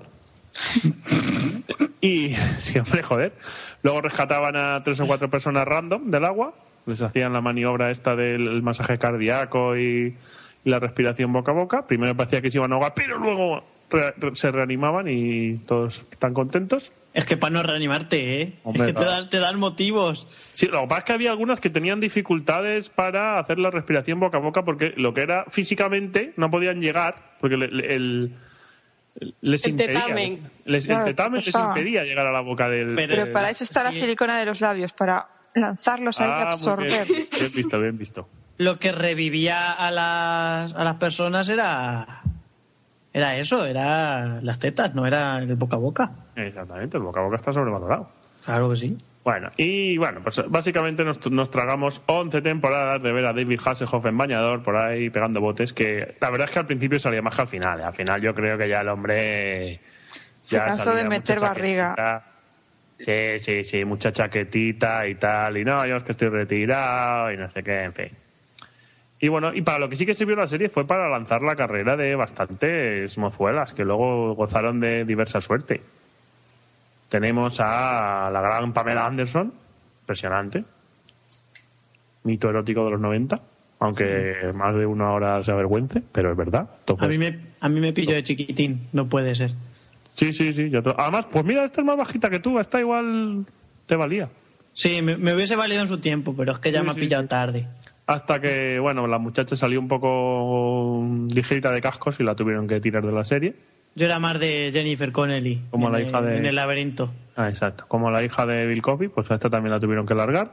Y siempre, joder. Luego rescataban a tres o cuatro personas random del agua, les hacían la maniobra esta del masaje cardíaco y, y la respiración boca a boca. Primero parecía que se iban a ahogar, pero luego re- re- se reanimaban y todos están contentos. Es que para no reanimarte, ¿eh? Hombre, es que te claro. dan, te dan motivos. Sí, lo que pasa es que había algunas que tenían dificultades para hacer la respiración boca a boca porque lo que era físicamente no podían llegar porque le- le- el, les El impedía, tetamen. les, el Claro, tetamen les pesaba. impedía llegar a la boca del... Pero- Pero para eso está la Sí. silicona de los labios, para lanzarlos ahí y Ah, muy absorber. bien. Bien visto, bien visto. Lo que revivía a las, a las personas era era eso, era las tetas, no era el boca a boca. Exactamente, el boca a boca está sobrevalorado. Claro que sí. Bueno, y bueno, pues básicamente nos, nos tragamos once temporadas de ver a David Hasselhoff en bañador por ahí pegando botes, que la verdad es que al principio salía más que al final. Al final yo creo que ya el hombre... Se ya cansó de salía meter mucha barriga. chaquetita. Sí, sí, sí, mucha chaquetita y tal, y no, yo es que estoy retirado y no sé qué, en fin. Y bueno, y para lo que sí que sirvió la serie fue para lanzar la carrera de bastantes mozuelas que luego gozaron de diversa suerte. Tenemos a la gran Pamela Anderson, impresionante, mito erótico de los noventa, aunque más de una hora se avergüence, pero es verdad. Todo A mí me a mí me pillo de chiquitín, no puede ser. Sí, sí, sí. Yo to- Además, pues mira, esta es más bajita que tú, esta igual te valía. Sí, me, me hubiese valido en su tiempo, pero es que ya Sí, me ha sí, pillado sí. tarde. Hasta que, bueno, la muchacha salió un poco ligerita de cascos y la tuvieron que tirar de la serie. Yo era más de Jennifer Connelly. Como en la el- hija de- En el laberinto. Ah, exacto. Como la hija de Bill Cosby, pues a esta también la tuvieron que largar.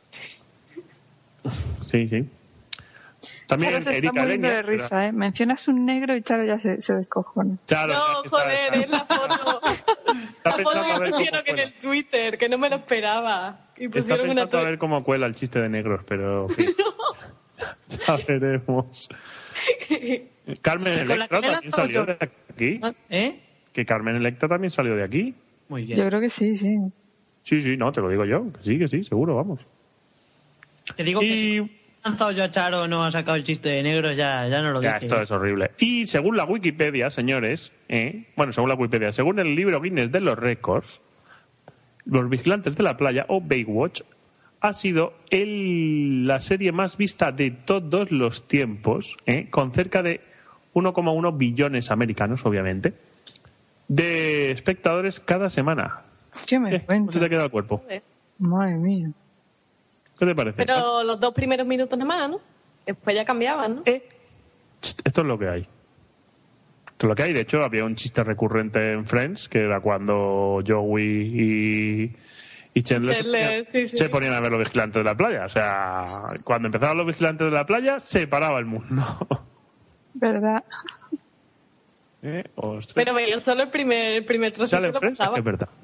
Sí, sí. También Charo se está Erika muriendo Leña. de risa, ¿eh? Mencionas un negro y Charo ya se, se descojona. Claro, No, está- joder, es la foto. La foto pensando a que ver cómo pusieron en cuela. el Twitter, que no me lo esperaba. Y Está pusieron una pensando a tu- ver cómo cuela el chiste de negros, pero... en fin. Ya veremos. Carmen Con la Electra que le he también lanzado salió yo. de aquí. ¿Eh? Que Carmen Electra también salió de aquí. Muy bien. Yo creo que sí, sí. Sí, sí, no, te lo digo yo. Que sí, que sí, seguro, vamos. Te digo que si Y ha lanzado yo a Charo no ha sacado el chiste de negros, ya, ya no lo ya, dice. esto es horrible. Y según la Wikipedia, señores, ¿eh? bueno, según la Wikipedia, según el libro Guinness de los récords, Los Vigilantes de la Playa, o Baywatch, ha sido el, la serie más vista de todos los tiempos, ¿eh? con cerca de uno coma uno billones americanos, obviamente, de espectadores cada semana. ¿Qué me ¿Qué? ¿Cómo se cuentas? te queda el cuerpo? Madre mía. ¿Qué te parece? Pero los dos primeros minutos nada más, ¿no? Después ya cambiaban, ¿no? Eh, Esto es lo que hay. Esto Esto es lo que hay. De hecho, había un chiste recurrente en Friends, que era cuando Joey y, y Chandler, Chandler, sí, sí. se ponían a ver los vigilantes de la playa. O sea, cuando empezaban los vigilantes de la playa, se paraba el mundo. ¿Verdad? ¿Eh? Ostras. Pero veía solo el primer, el primer trocito ¿Sale en que lo Friends? pasaba. Es verdad.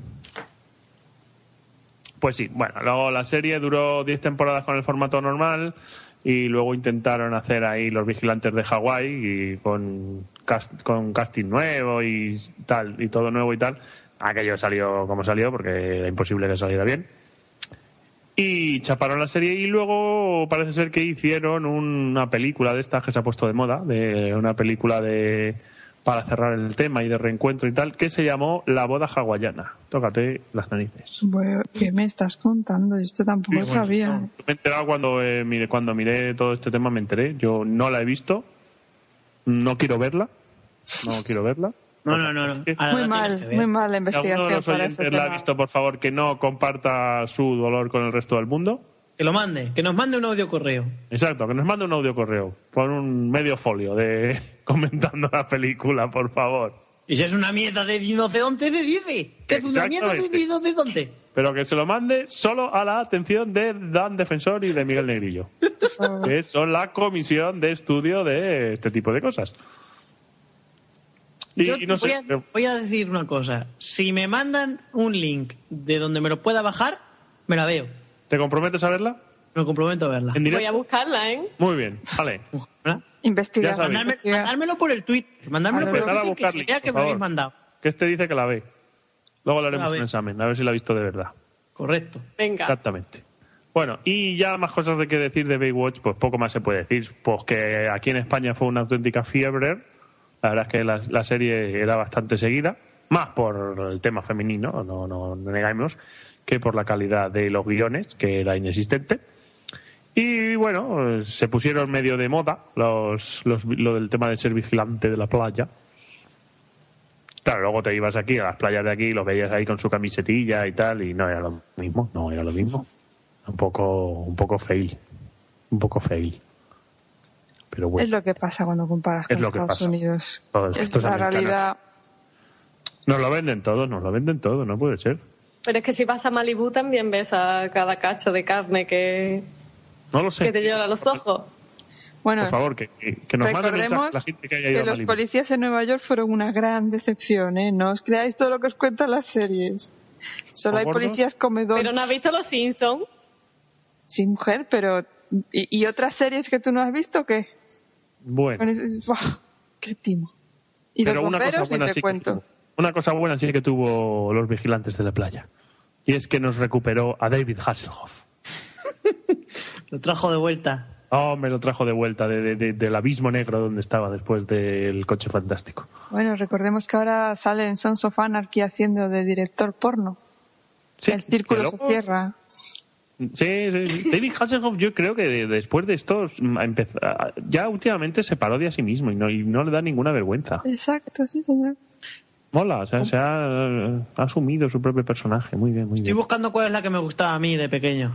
Pues sí, bueno, luego la serie duró diez temporadas con el formato normal y luego intentaron hacer ahí los vigilantes de Hawái y con, cast, con casting nuevo y tal, y todo nuevo y tal. Aquello salió como salió porque era imposible que saliera bien. Y chaparon la serie y luego parece ser que hicieron una película de estas que se ha puesto de moda, de una película de para cerrar el tema y de reencuentro y tal, que se llamó La boda hawaiana. Tócate las narices. Bueno, ¿qué me estás contando? Esto tampoco Sí, bueno, sabía. no, me he enterado cuando, eh, mire, cuando miré todo este tema, me enteré. Yo no la he visto, no quiero verla, no quiero verla. No, no, no. no. Ahora Muy la mal, tienes que ver. muy mal la Si alguno de investigación los para ese oyentes la ha tema. visto, por favor, que no comparta su dolor con el resto del mundo. Que lo mande, que nos mande un audio correo. Exacto, que nos mande un audio correo con un medio folio de comentando la película, por favor. Y si es una mierda de rinoceronte, se dice. Que es una mierda de Exactamente. rinoceronte. Pero que se lo mande solo a la atención de Dan Defensor y de Miguel Negrillo, que son la comisión de estudio de este tipo de cosas. Y, Yo y no voy, sé, a, voy a decir una cosa. Si me mandan un link de donde me lo pueda bajar, me la veo. ¿te comprometes a verla? Me comprometo a verla. ¿En directo? Voy a buscarla, ¿eh? Muy bien, vale. ¿Verdad? Investigar. Ya sabes. Mandármelo, investigar. mandármelo por el Twitter. Mandármelo A por el ver, a Twitter que buscar se link, vea que por me habéis favor. mandado. Que este dice que la ve. Luego le haremos La ve. un examen, a ver si la ha visto de verdad. Correcto. Venga. Exactamente. Bueno, y ya más cosas de qué decir de Baywatch, pues poco más se puede decir. Pues que aquí en España fue una auténtica fiebre. La verdad es que la, la serie era bastante seguida, más por el tema femenino, no, no, no negamos, que por la calidad de los guiones, que era inexistente. Y bueno, se pusieron medio de moda los, los, lo del tema de ser vigilante de la playa. Claro, luego te ibas aquí a las playas de aquí y los veías ahí con su camisetilla y tal, y no era lo mismo, no era lo mismo. Un poco, un poco fail, un poco fail. Pero bueno, Es lo que pasa cuando comparas Es con lo que Estados pasa. Unidos. Todos Es estos la americanos. realidad. nos lo venden todo, nos lo venden todo, no puede ser. Pero es que si vas a Malibú también ves a cada cacho de carne que, No lo sé. que te llora los ojos. Bueno, Por favor, que, que, que nos manden mensajes recordemos la gente que haya que ido a los Malibu. policías en Nueva York fueron una gran decepción, ¿eh? No os creáis todo lo que os cuentan las series. Solo hay ¿Gordos? policías comedores. Pero no has visto Los Simpsons. Sí, mujer, pero... ¿Y, y otras series que tú no has visto qué? Bueno, Con ese- ¡buah! ¡Qué timo! Y pero los una cosa bomberos, ni buena te sí que cuento. tuvo. Una cosa buena sí que tuvo los vigilantes de la playa. Y es que nos recuperó a David Hasselhoff. Lo trajo de vuelta. Oh, me lo trajo de vuelta de, de- de- del abismo negro donde estaba después del Coche Fantástico. Bueno, recordemos que ahora sale en Sons of Anarchy haciendo de director porno. Sí, El círculo que se luego- cierra. Sí, sí, sí. David Hasselhoff yo creo que de- después de esto mm, empezó- ya últimamente se parodia a sí mismo y no, y no le da ninguna vergüenza. Exacto, sí, señor. Mola, o sea, se ha, ha asumido su propio personaje. Muy bien, muy Estoy bien. buscando cuál es la que me gustaba a mí de pequeño.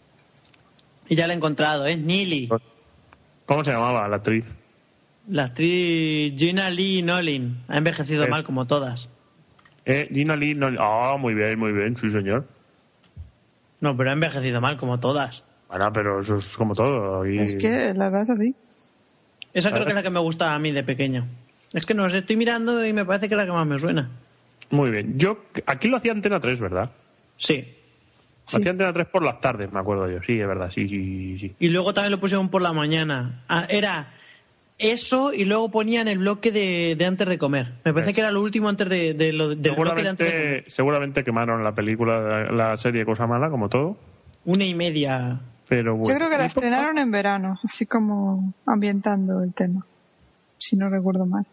Y ya la he encontrado, ¿eh? Neely. ¿Cómo se llamaba la actriz? La actriz Gina Lee Nolin. Ha envejecido Es- mal como todas. Eh, Gina Lee. No, ah, muy bien, muy bien, sí, señor. No, pero ha envejecido mal como todas. Bueno, pero eso es como todo. Y... Es que la verdad es así. Esa creo que es la que me gustaba a mí de pequeño. Es que no sé, estoy mirando y me parece que es la que más me suena. Muy bien. Yo, aquí lo hacía Antena tres, ¿verdad? Sí. Sí. Lo hacía Antena tres por las tardes, me acuerdo yo. Sí, es verdad, sí, sí, sí. Y luego también lo pusieron por la mañana. Ah, era eso y luego ponían el bloque de, de antes de comer. Me parece Sí. que era lo último antes de, de lo, del bloque de antes de comer. Seguramente, seguramente quemaron la película, la serie Cosa Mala, como todo. Una y media. Pero bueno. Yo creo que la Y poco- estrenaron en verano, así como ambientando el tema. Si no recuerdo mal.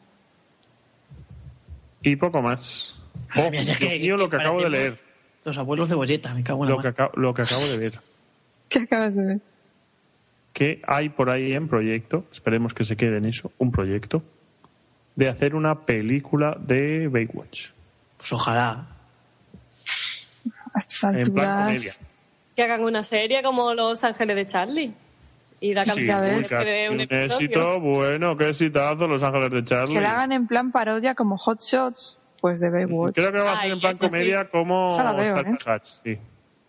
Y poco más. Ay, Oh, mira, si es Dios que- mío, lo que que acabo de parecemos leer. Los abuelos de Bolleta, me cago en la Lo que, mano. acabo, lo que acabo de ver. ¿Qué acabas de ver? Que hay por ahí en proyecto, esperemos que se quede en eso, un proyecto de hacer una película de Baywatch. Pues ojalá. A estas En plan comedia. alturas. Que hagan una serie como Los Ángeles de Charlie. Y la Sí, canción uy, de un un episodio. éxito, bueno, qué exitazo, Los Ángeles de Charlie. Que la hagan en plan parodia como Hot Shots, pues de Baywatch. Creo que va a hacer Ay, en plan eso sí. comedia como Esa la veo, Star ¿eh? Hatch, sí.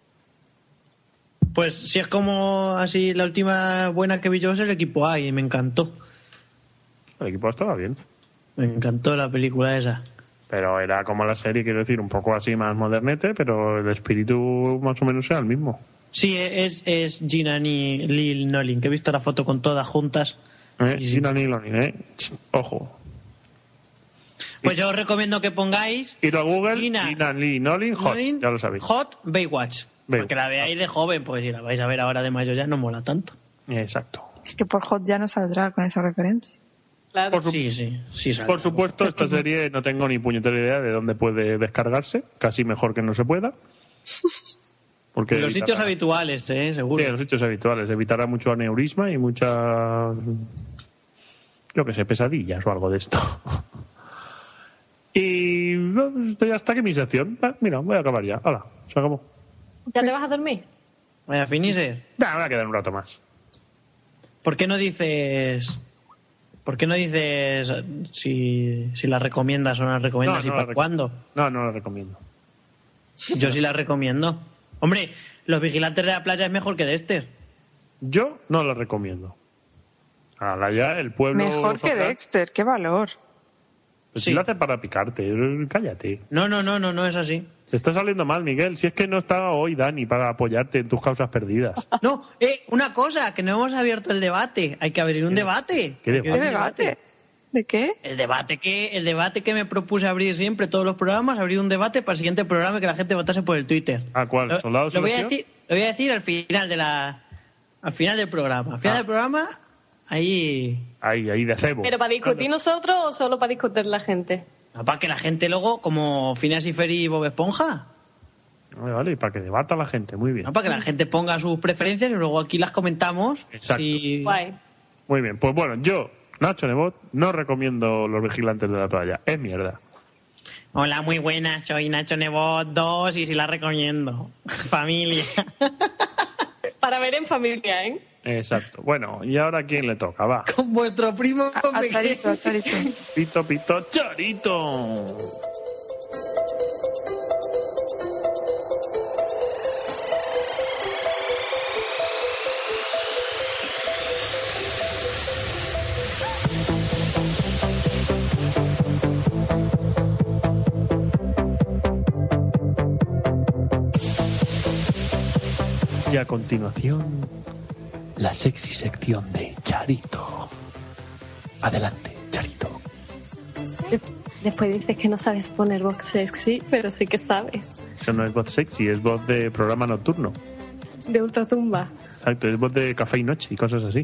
Pues si es como así la última buena que vi yo es el equipo A y me encantó. El equipo estaba bien. Me encantó la película esa. Pero era como la serie, quiero decir, un poco así más modernete, pero el espíritu más o menos era el mismo. Sí, es, es Gina y Lil Nolin, que he visto la foto con todas juntas. ¿Eh? Sí, sí. Gina Niloni, ¿eh? Ojo. Pues yo os recomiendo que pongáis Ir a Google, Gina Gina Lee Nolin, Hot, Nolin, ya lo sabéis. Hot Baywatch. Baywatch. Porque la veáis de joven, pues si la vais a ver ahora de mayo ya no mola tanto. Exacto. Es que por Hot ya no saldrá con esa referencia. Claro. Por, su- Sí, sí, sí. saldrá. por supuesto, esta serie no tengo ni puñetera idea de dónde puede descargarse, casi mejor que no se pueda. Porque En los evitará- sitios habituales, eh, seguro. Sí, en los sitios habituales. Evitará mucho aneurisma y mucha, yo que sé, pesadillas o algo de esto. Y no, ya está aquí mi sección. Ah, mira, voy a acabar ya. Hala, se acabó. ¿Ya te vas a dormir? Vaya finisher. Nah, me voy a quedar un rato más. ¿Por qué no dices... ¿Por qué no dices si, si la recomiendas o no la recomiendas No, y no la para rec- cuándo? No, no lo recomiendo. Yo sí la recomiendo. Hombre, Los Vigilantes de la Playa es mejor que Dexter. Yo no lo recomiendo. Ahora ya el pueblo... Mejor que social- Dexter, qué valor. Pues Sí. si lo hace para picarte, cállate. No, no, no, no, no es así. Te está saliendo mal, Miguel. Si es que no está hoy Dani para apoyarte en tus causas perdidas. No, eh, una cosa, que no hemos abierto el debate. Hay que abrir un debate. ¿Qué Hay que debate? ¿Qué abrir un debate? ¿De qué? El debate que el debate que me propuse abrir siempre todos los programas, abrir un debate para el siguiente programa y que la gente votase por el Twitter. ¿A cuál? Lo, ¿Soldados lo voy a Selección? decir, lo voy a decir al final de la al final del programa. Al final Ah. del programa ahí Ahí, ahí de cebo. ¿Pero para discutir nosotros o solo para discutir la gente? para que la gente luego como Phineas y Ferb y Bob Esponja, Vale, vale, y para que debata la gente. Muy bien. ¿no? Para que la gente ponga sus preferencias y luego aquí las comentamos. Exacto. Y- Guay. Muy bien. Pues bueno, yo, Nacho Nebot, no recomiendo Los Vigilantes de la Playa. Es mierda. Hola, muy buenas, soy Nacho Nebot dos y sí la recomiendo. Familia. Para ver en familia, ¿eh? Exacto. Bueno, ¿y ahora a quién le toca? Va. Con vuestro primo A, a Charito, a Charito. Pito, pito, charito. Y a continuación, la sexy sección de Charito. Adelante, Charito. Después dices que no sabes poner voz sexy, pero sí que sabes. Eso no es voz sexy, es voz de programa nocturno. De ultratumba. Exacto, es voz de café y noche y cosas así.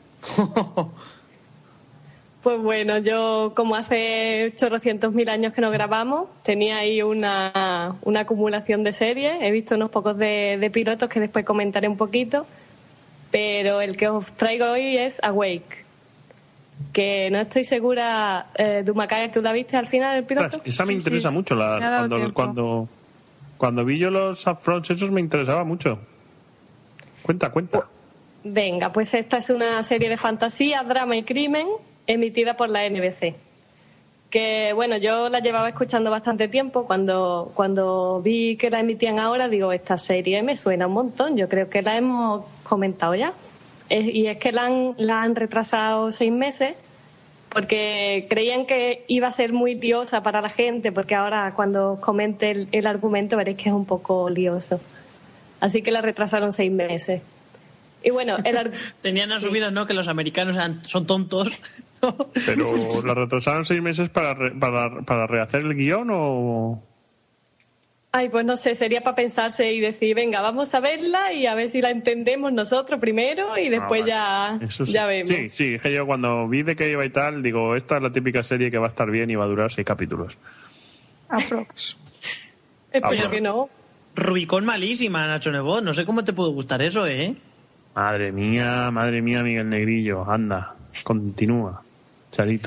Pues bueno, yo como hace ochocientos mil años que no grabamos, tenía ahí una, una acumulación de series. He visto unos pocos de, de pilotos que después comentaré un poquito. Pero el que os traigo hoy es Awake. Que no estoy segura, eh, Dumacay, ¿tú la viste al final del piloto? Ostras, esa me Sí, interesa sí. mucho. La, Me ha dado cuando, tiempo. cuando, cuando vi yo los upfronts esos me interesaba mucho. Cuenta, cuenta. Venga, pues esta es una serie de fantasía, drama y crimen emitida por la N B C. Que bueno, yo la llevaba escuchando bastante tiempo. Cuando, cuando vi que la emitían ahora, digo, esta serie me suena un montón. Yo creo que la hemos comentado ya. Es- y es que la han, la han retrasado seis meses porque creían que iba a ser muy liosa para la gente, porque ahora cuando os comente el, el argumento veréis que es un poco lioso. Así que la retrasaron seis meses. Y bueno, el ar- Tenían asumido, ¿no?, que los americanos eran- son tontos. ¿no? Pero la retrasaron seis meses para, re- para, para rehacer el guión o... Ay, pues no sé, sería para pensarse y decir, venga, vamos a verla y a ver si la entendemos nosotros primero y después Ah, vale. ya, Eso sí. ya vemos. Sí, sí, es que yo cuando vi de que iba y tal, digo, esta es la típica serie que va a estar bien y va a durar seis capítulos. Aprox. Espero Ah, que no. Rubicón malísima, Nacho Nebot. No sé cómo te puede gustar eso, ¿eh? Madre mía, madre mía, Miguel Negrillo, anda, continúa, Charito.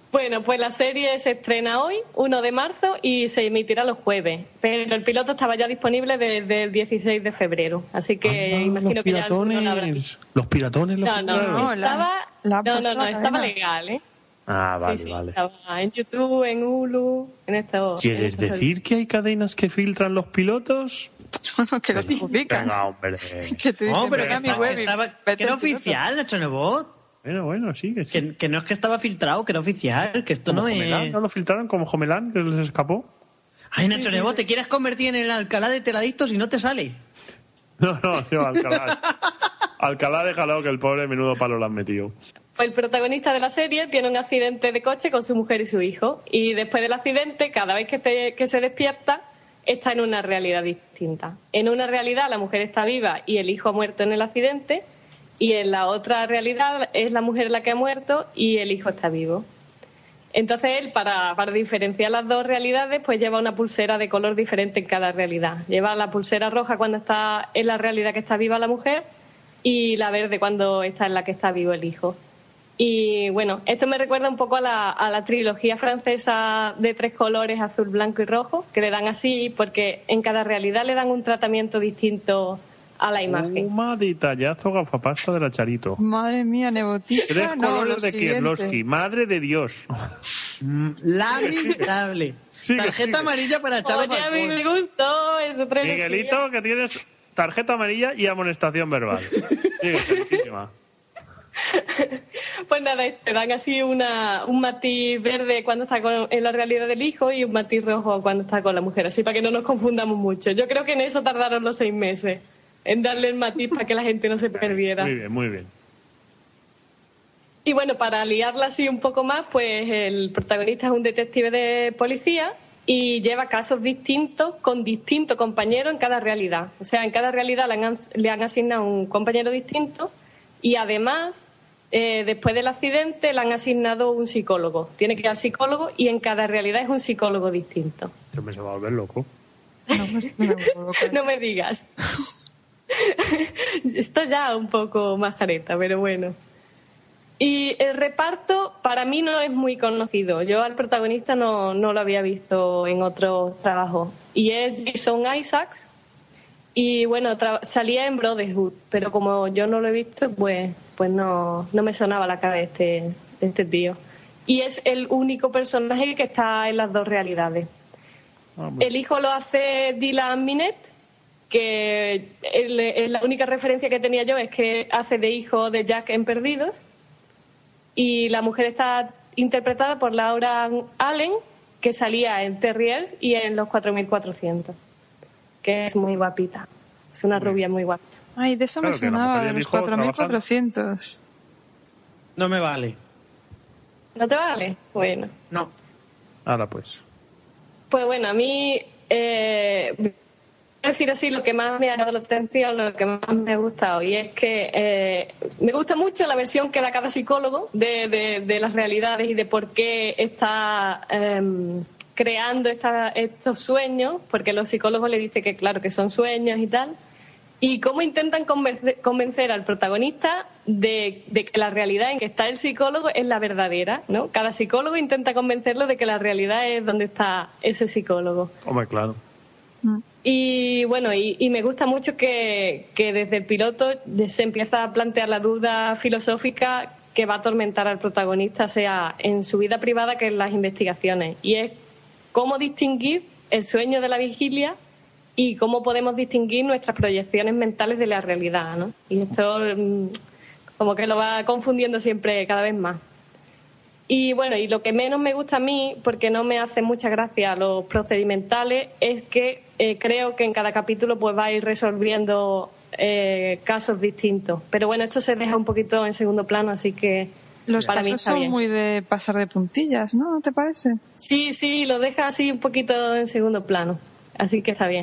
Bueno, pues la serie se estrena hoy, uno de marzo, y se emitirá los jueves. Pero el piloto estaba ya disponible desde el dieciséis de febrero. Así que Ah, imagino los que ya alguno lo habrá piratones. visto. Los piratones los No, no, filtraron. no, No, la- estaba, la no, no, no, pasada, estaba ¿no? legal, ¿eh? Ah, vale, sí, sí, vale. estaba en YouTube, en Hulu, en estos... en ¿Quieres estos decir que hay cadenas que filtran los pilotos? que los publican. Venga, hombre. Que te No, dicen, pero ven que, a mi estaba, web que y estaba- vete que era al piloto. oficial, Nacho Nebot. Bueno, bueno, sí, que sí. Que, que no es que estaba filtrado, que era oficial, que esto ¿Como no Jomelán? es... ¿No lo filtraron como Jomelán, que les escapó? Ay, Nacho Nebot, te quieres convertir en el Alcalá de Teladictos y no te sale. No, no, tío, Alcalá. Alcalá, déjalo, que el pobre menudo palo lo han metido. Pues el protagonista de la serie tiene un accidente de coche con su mujer y su hijo. Y después del accidente, cada vez que, te- que se despierta, está en una realidad distinta. En una realidad la mujer está viva y el hijo ha muerto en el accidente. Y en la otra realidad es la mujer la que ha muerto y el hijo está vivo. Entonces él, para, para diferenciar las dos realidades, pues lleva una pulsera de color diferente en cada realidad. Lleva la pulsera roja cuando está en la realidad que está viva la mujer y la verde cuando está en la que está vivo el hijo. Y bueno, esto me recuerda un poco a la, a la trilogía francesa de tres colores, azul, blanco y rojo, que le dan así porque en cada realidad le dan un tratamiento distinto a la imagen. Uma detallazo gafapasta de la Charito. Madre mía, nebotista. Tres no, colores lo de siguiente. Kieslowski. Madre de Dios. Mm, Lamentable. Sigue, Tarjeta sigue. amarilla para Charo Oye, a mí Falcón. me gustó esa trilogía. Miguelito, que tienes tarjeta amarilla y amonestación verbal. Sigue, felicísima. Pues nada, te dan así una, un matiz verde cuando está con, en la realidad del hijo y un matiz rojo cuando está con la mujer, así para que no nos confundamos mucho. Yo creo que en eso tardaron los seis meses, en darle el matiz para que la gente no se perdiera. Muy bien, muy bien. Y bueno, para liarla así un poco más, pues el protagonista es un detective de policía y lleva casos distintos con distintos compañeros en cada realidad. O sea, en cada realidad le han, le han asignado un compañero distinto y además, eh, después del accidente, le han asignado un psicólogo. Tiene que ir al psicólogo y en cada realidad es un psicólogo distinto. Yo me se va a volver loco. No me, no me vuelvo a creer. No me digas. Esto ya un poco más jareta, pero bueno. Y el reparto para mí no es muy conocido. Yo al protagonista no, no lo había visto en otros trabajos. Y es Jason Isaacs. Y bueno, tra- salía en Brotherhood, pero como yo no lo he visto, pues, pues no, no me sonaba la cara de este, de este tío. Y es el único personaje que está en las dos realidades. Ah, bueno. El hijo lo hace Dylan Minnette, que el- el- la única referencia que tenía yo es que hace de hijo de Jack en Perdidos. Y la mujer está interpretada por Laura Allen, que salía en Terriers y en Los cuatro mil cuatrocientos, que es muy guapita. Es una rubia muy guapa. Ay, de eso Claro, me que la sonaba, mujer y de el los hijo cuatro mil trabajan. cuatrocientos. No me vale. ¿No te vale? Bueno. No. Ahora pues. Pues bueno, a mí, eh, voy a decir así lo que más me ha llamado la atención, lo que más me ha gustado, y es que eh, me gusta mucho la versión que da cada psicólogo de, de, de las realidades y de por qué está em, creando esta, estos sueños, porque los psicólogos le dicen que claro, que son sueños y tal, y cómo intentan convencer, convencer al protagonista de, de que la realidad en que está el psicólogo es la verdadera, ¿no? Cada psicólogo intenta convencerlo de que la realidad es donde está ese psicólogo. Hombre, claro. Y bueno, y, y me gusta mucho que, que desde el piloto se empieza a plantear la duda filosófica que va a atormentar al protagonista, sea en su vida privada que en las investigaciones. Y es cómo distinguir el sueño de la vigilia y cómo podemos distinguir nuestras proyecciones mentales de la realidad, ¿no? Y esto mm, como que lo va confundiendo siempre cada vez más. Y bueno, y lo que menos me gusta a mí, porque no me hace mucha gracia los procedimentales, es que eh, creo que en cada capítulo pues va a ir resolviendo eh, casos distintos. Pero bueno, esto se deja un poquito en segundo plano, así que Los para mí casos está son bien. muy de pasar de puntillas, ¿no? ¿No te parece? Sí, sí, lo deja así un poquito en segundo plano, así que está bien.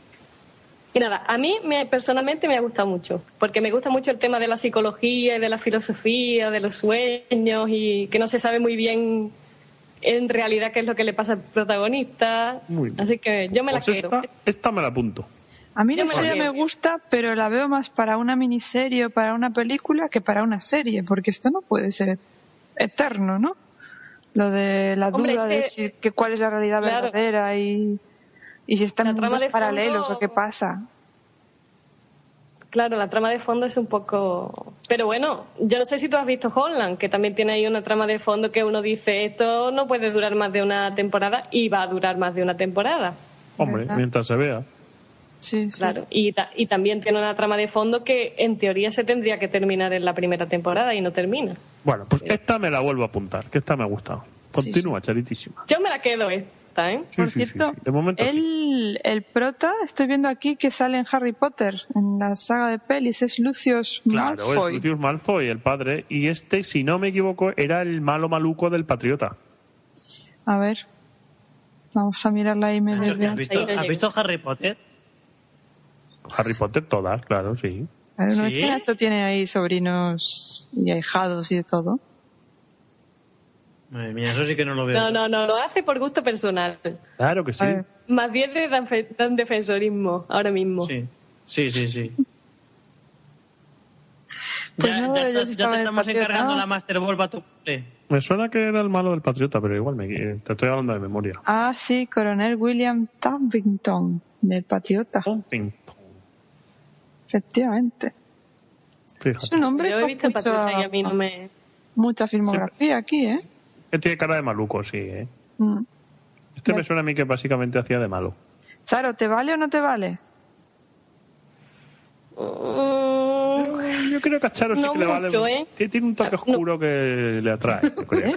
Y nada, a mí me, personalmente me ha gustado mucho, porque me gusta mucho el tema de la psicología y de la filosofía, de los sueños, y que no se sabe muy bien en realidad qué es lo que le pasa al protagonista. Muy bien. Así que yo me la Pues quiero. esta, esta me la apunto. A mí la Yo me la historia me quiero. gusta, pero la veo más para una miniserie o para una película que para una serie, porque esto no puede ser eterno, ¿no? Lo de la Hombre, duda es de que- si, que cuál es la realidad Claro. verdadera y, y si están La en trama mundos de fondo- paralelos o qué pasa. Claro, la trama de fondo es un poco... Pero bueno, yo no sé si tú has visto Homeland, que también tiene ahí una trama de fondo que uno dice, esto no puede durar más de una temporada y va a durar más de una temporada. Hombre, ¿Verdad? mientras se vea. Sí, sí. Claro, y, ta- y también tiene una trama de fondo que en teoría se tendría que terminar en la primera temporada y no termina. Bueno, pues esta me la vuelvo a apuntar, que esta me ha gustado. Continúa, charitísima. Yo me la quedo esta, ¿eh? Sí, Por sí, sí, cierto, sí. De momento sí. el, el prota, estoy viendo aquí que sale en Harry Potter, en la saga de pelis, es Lucius Claro, Malfoy. es Lucius Malfoy, el padre. Y este, si no me equivoco, era el malo maluco del Patriota. A ver, vamos a mirar la I M D B. ¿Has visto, Ahí lo ¿has llego. visto Harry Potter? Harry Potter todas, claro, sí. Claro, ¿no es ¿Sí? que Nacho tiene ahí sobrinos y ahijados y de todo? Madre mía, eso sí que no lo veo. No, no, no, lo hace por gusto personal. Claro que sí. A ver, Más bien de dan, fe- dan defensorismo ahora mismo. Sí, sí, sí. sí. Pues ya no, ya, yo está- sí ya estaba te en el estamos Patriota. encargando la Master Ball para tu cumple. Me suena que era el malo del Patriota, pero igual me, eh, te estoy hablando de memoria. Ah, sí, Coronel William Tabbington, del Patriota, Ping, pong. efectivamente. Fíjate. Es un hombre Yo he con visto Patriota y a mí no mucha, me... mucha filmografía aquí, ¿eh? Que tiene cara de maluco, sí, ¿eh? Mm. Este Ya. me suena a mí que básicamente hacía de malo. Charo, ¿te vale o no te vale? Mm, Yo creo que a Charo sí No que le mucho, vale. ¿eh? Tiene tiene un toque oscuro que le atrae, yo creo.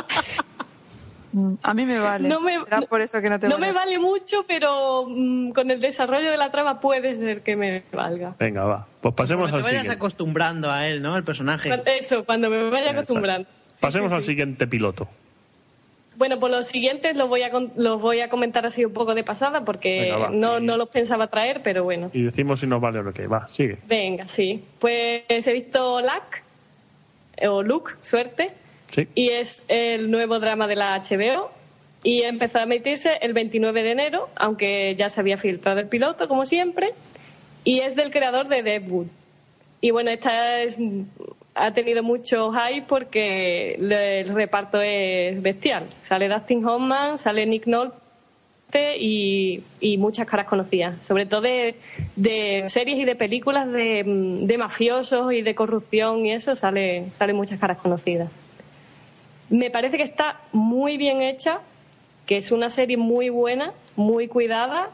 Mm, A mí me vale. No me- Será por eso que no te no vale. me vale mucho, pero mm, con el desarrollo de la trama puede ser que me valga. Venga, va. Pues pasemos Cuando al te vayas siguiente. acostumbrando a él, ¿no? El personaje. Eso, cuando me vaya Exacto. acostumbrando. Sí, Pasemos sí, al sí. siguiente piloto. Bueno, pues los siguientes los voy a con- los voy a comentar así un poco de pasada porque Venga, va. no, no los pensaba traer, pero bueno. Y decimos si nos vale o no que va, sigue. Venga, sí. Pues he visto Luck, o Luke, suerte, Sí. y es el nuevo drama de la H B O y empezó a emitirse el veintinueve de enero, aunque ya se había filtrado el piloto, como siempre, y es del creador de Deadwood. Y bueno, esta es, ha tenido mucho hype porque le- el reparto es bestial. Sale Dustin Hoffman, sale Nick Nolte y, y muchas caras conocidas, sobre todo de, de series y de películas de, de mafiosos y de corrupción y eso, sale, salen muchas caras conocidas. Me parece que está muy bien hecha, que es una serie muy buena, muy cuidada,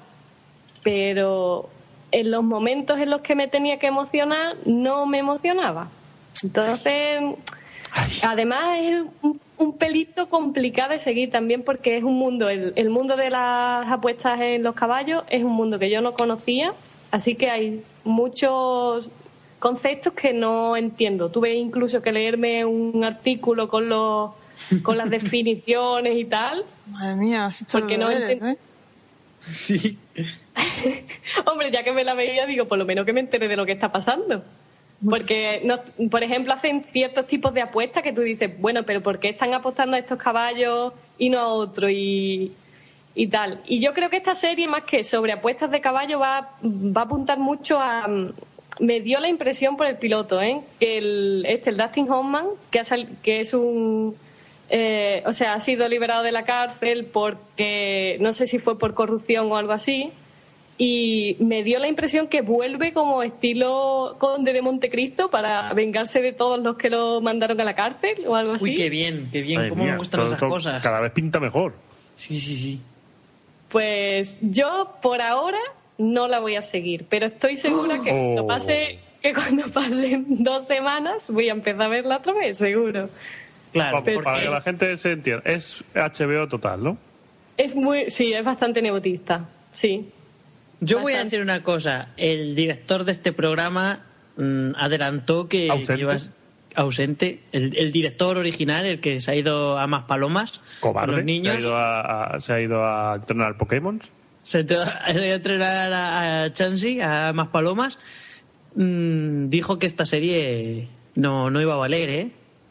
pero en los momentos en los que me tenía que emocionar no me emocionaba. Entonces, además es un, un pelito complicado de seguir también porque es un mundo, el, el mundo de las apuestas en los caballos es un mundo que yo no conocía, así que hay muchos conceptos que no entiendo. Tuve incluso que leerme un artículo con los con las definiciones y tal. Madre mía, has hecho Porque los no deberes, enten- ¿eh? Sí. Hombre, ya que me la veía, digo, por lo menos que me entere de lo que está pasando. Porque, no, por ejemplo, hacen ciertos tipos de apuestas que tú dices, bueno, pero ¿por qué están apostando a estos caballos y no a otros? Y, y tal. Y yo creo que esta serie, más que sobre apuestas de caballo, va, va a apuntar mucho a... Me dio la impresión por el piloto, ¿eh? Que el, este, el Dustin Hoffman, que, ha sal- que es un... Eh, o sea, ha sido liberado de la cárcel porque no sé si fue por corrupción o algo así, y me dio la impresión que vuelve como estilo Conde de Montecristo para vengarse de todos los que lo mandaron a la cárcel o algo así. Uy, qué bien, qué bien. Madre ¿Cómo mía, me gustan todo- esas todo cosas? Cada vez pinta mejor. Sí, sí, sí. Pues yo por ahora no la voy a seguir, pero estoy segura que cuando Oh. pase que cuando pasen dos semanas voy a empezar a verla otra vez, seguro. Claro, Pa- pero- Para porque que la gente se entienda. Es H B O total, ¿no? Es muy, sí, es bastante nebotista, sí. yo voy a bastante. decir una cosa. El director de este programa mm, adelantó que ¿Ausente? llevas ausente. El, el director original, el que se ha ido a más palomas Cobarde. con los niños. Se ha ido a, a- se ha ido a entrenar Pokémon. Se ha ido a entrenar a, a Chansey, a más palomas. Mm, dijo que esta serie no, no iba a valer, ¿eh?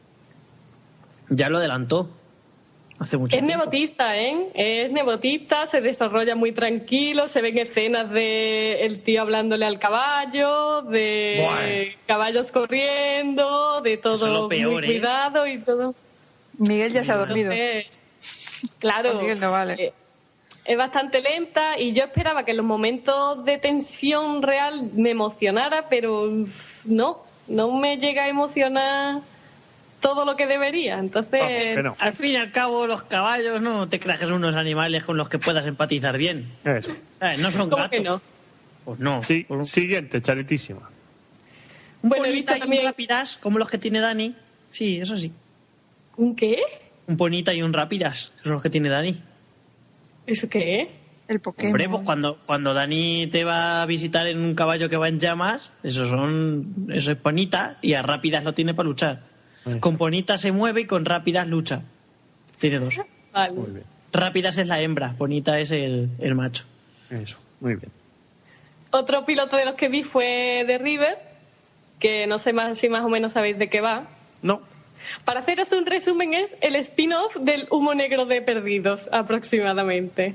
Ya lo adelantó. Hace mucho Es tiempo. nebotista, ¿eh? Es nebotista, se desarrolla muy tranquilo, se ven escenas de el tío hablándole al caballo, de Buah. caballos corriendo, de Eso es todo lo peor, muy ¿eh? cuidado y todo. Miguel ya se ha dormido. Entonces, claro, Miguel no vale. eh, es bastante lenta y yo esperaba que en los momentos de tensión real me emocionara, pero uf, no, no me llega a emocionar todo lo que debería. Entonces, Bueno. Al fin y al cabo, los caballos no te creas que son unos animales con los que puedas empatizar bien. Eso. Eh, no son ¿cómo gatos. que no? Pues no. Sí, Un siguiente, charitísima. Bueno, he bonita visto y también- un rápidas, como los que tiene Dani. Sí, eso sí. ¿Un qué? Un bonita y un rápidas, que son los que tiene Dani. ¿Eso qué es? El Pokémon. Hombre, pues cuando, cuando Dani te va a visitar en un caballo que va en llamas, eso son eso es Ponita y a rápidas lo tiene para luchar. Eso. Con Ponita se mueve y con rápidas lucha. Tiene dos. Vale. Muy bien. Rápidas es la hembra, Ponita es el, el macho. Eso, muy bien. Otro piloto de los que vi fue de River, que no sé más si más o menos sabéis de qué va. No. Para haceros un resumen, es el spin-off del Humo Negro de Perdidos, aproximadamente.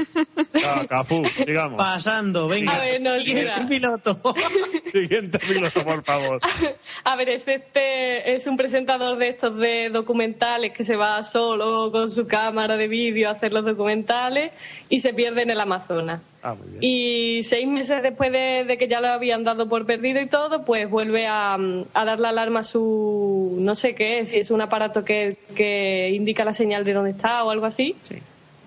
Ah, Cafú, digamos. Pasando, venga. A ver, no, Siguiente mira. piloto. Siguiente piloto, por favor. A ver, es este es un presentador de estos de documentales que se va solo con su cámara de vídeo a hacer los documentales y se pierde en el Amazonas. Ah, muy bien. Y seis meses después de, de que ya lo habían dado por perdido y todo, pues vuelve a, a dar la alarma a su, no sé qué es, si es un aparato que, que indica la señal de dónde está o algo así. Sí.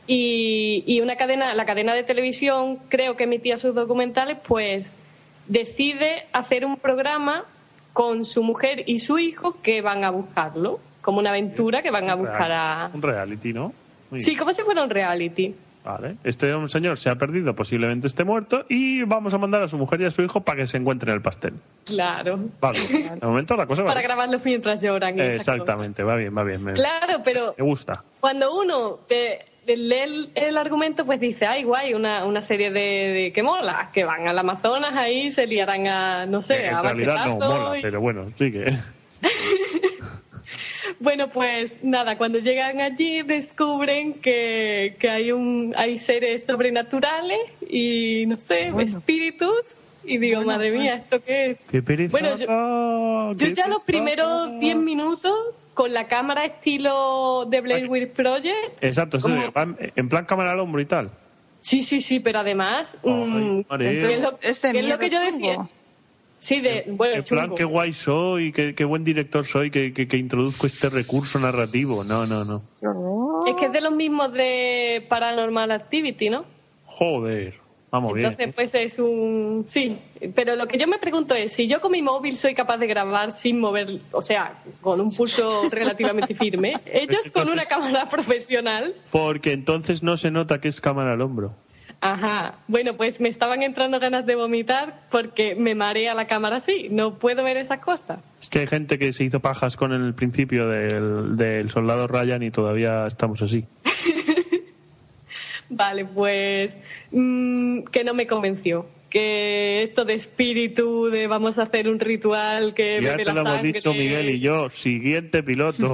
Y, y una cadena, la cadena de televisión, creo que emitía sus documentales, pues decide hacer un programa con su mujer y su hijo que van a buscarlo, como una aventura que van a buscar a... Un reality, ¿no? Muy Sí, bien. como si fuera un reality. Vale. Este señor se ha perdido, posiblemente esté muerto, y vamos a mandar a su mujer y a su hijo para que se encuentren el pastel. Claro. Vale. De momento la cosa va Para bien. grabarlos mientras lloran. y Eh, esas Exactamente, va bien, va bien. Me, cosas. Claro, pero me gusta. cuando uno te, te lee el, el argumento, pues dice, ay, guay, una, una serie de, de que mola, que van al Amazonas ahí, se liarán a, no sé, en a realidad no machetazos mola, y- pero bueno, sigue. Bueno, pues nada, cuando llegan allí descubren que, que hay un hay seres sobrenaturales y, no sé, Bueno. espíritus. Y digo, Bueno, madre mía, ¿esto qué es? ¡Qué pereza! Bueno, yo, yo ya los primeros diez minutos con la cámara estilo de Blair Witch Project. Exacto, sí, como- van en plan cámara al hombro y tal. Sí, sí, sí, pero además... Ay, mm, María. ¿qué es lo, Entonces, este qué es lo miedo que yo chungo. decía? Sí, de... Bueno, En plan, chungo. qué guay soy, qué, qué buen director soy, que, que, que introduzco este recurso narrativo. No, no, no. Qué horror. Es que es de los mismos de Paranormal Activity, ¿no? Joder, vamos bien. Entonces, pues es un... Sí, pero lo que yo me pregunto es, si yo con mi móvil soy capaz de grabar sin mover, o sea, con un pulso relativamente firme, ellos con una cámara profesional... Porque entonces no se nota que es cámara al hombro. Ajá, bueno, pues me estaban entrando ganas de vomitar porque me marea la cámara así, no puedo ver esas cosas. Es que hay gente que se hizo pajas con el principio del, del soldado Ryan y todavía estamos así. Vale, pues mm, que no me convenció. Que esto de espíritu, de vamos a hacer un ritual que Ya bebe te la lo hemos sangre. dicho Miguel y yo. Siguiente piloto.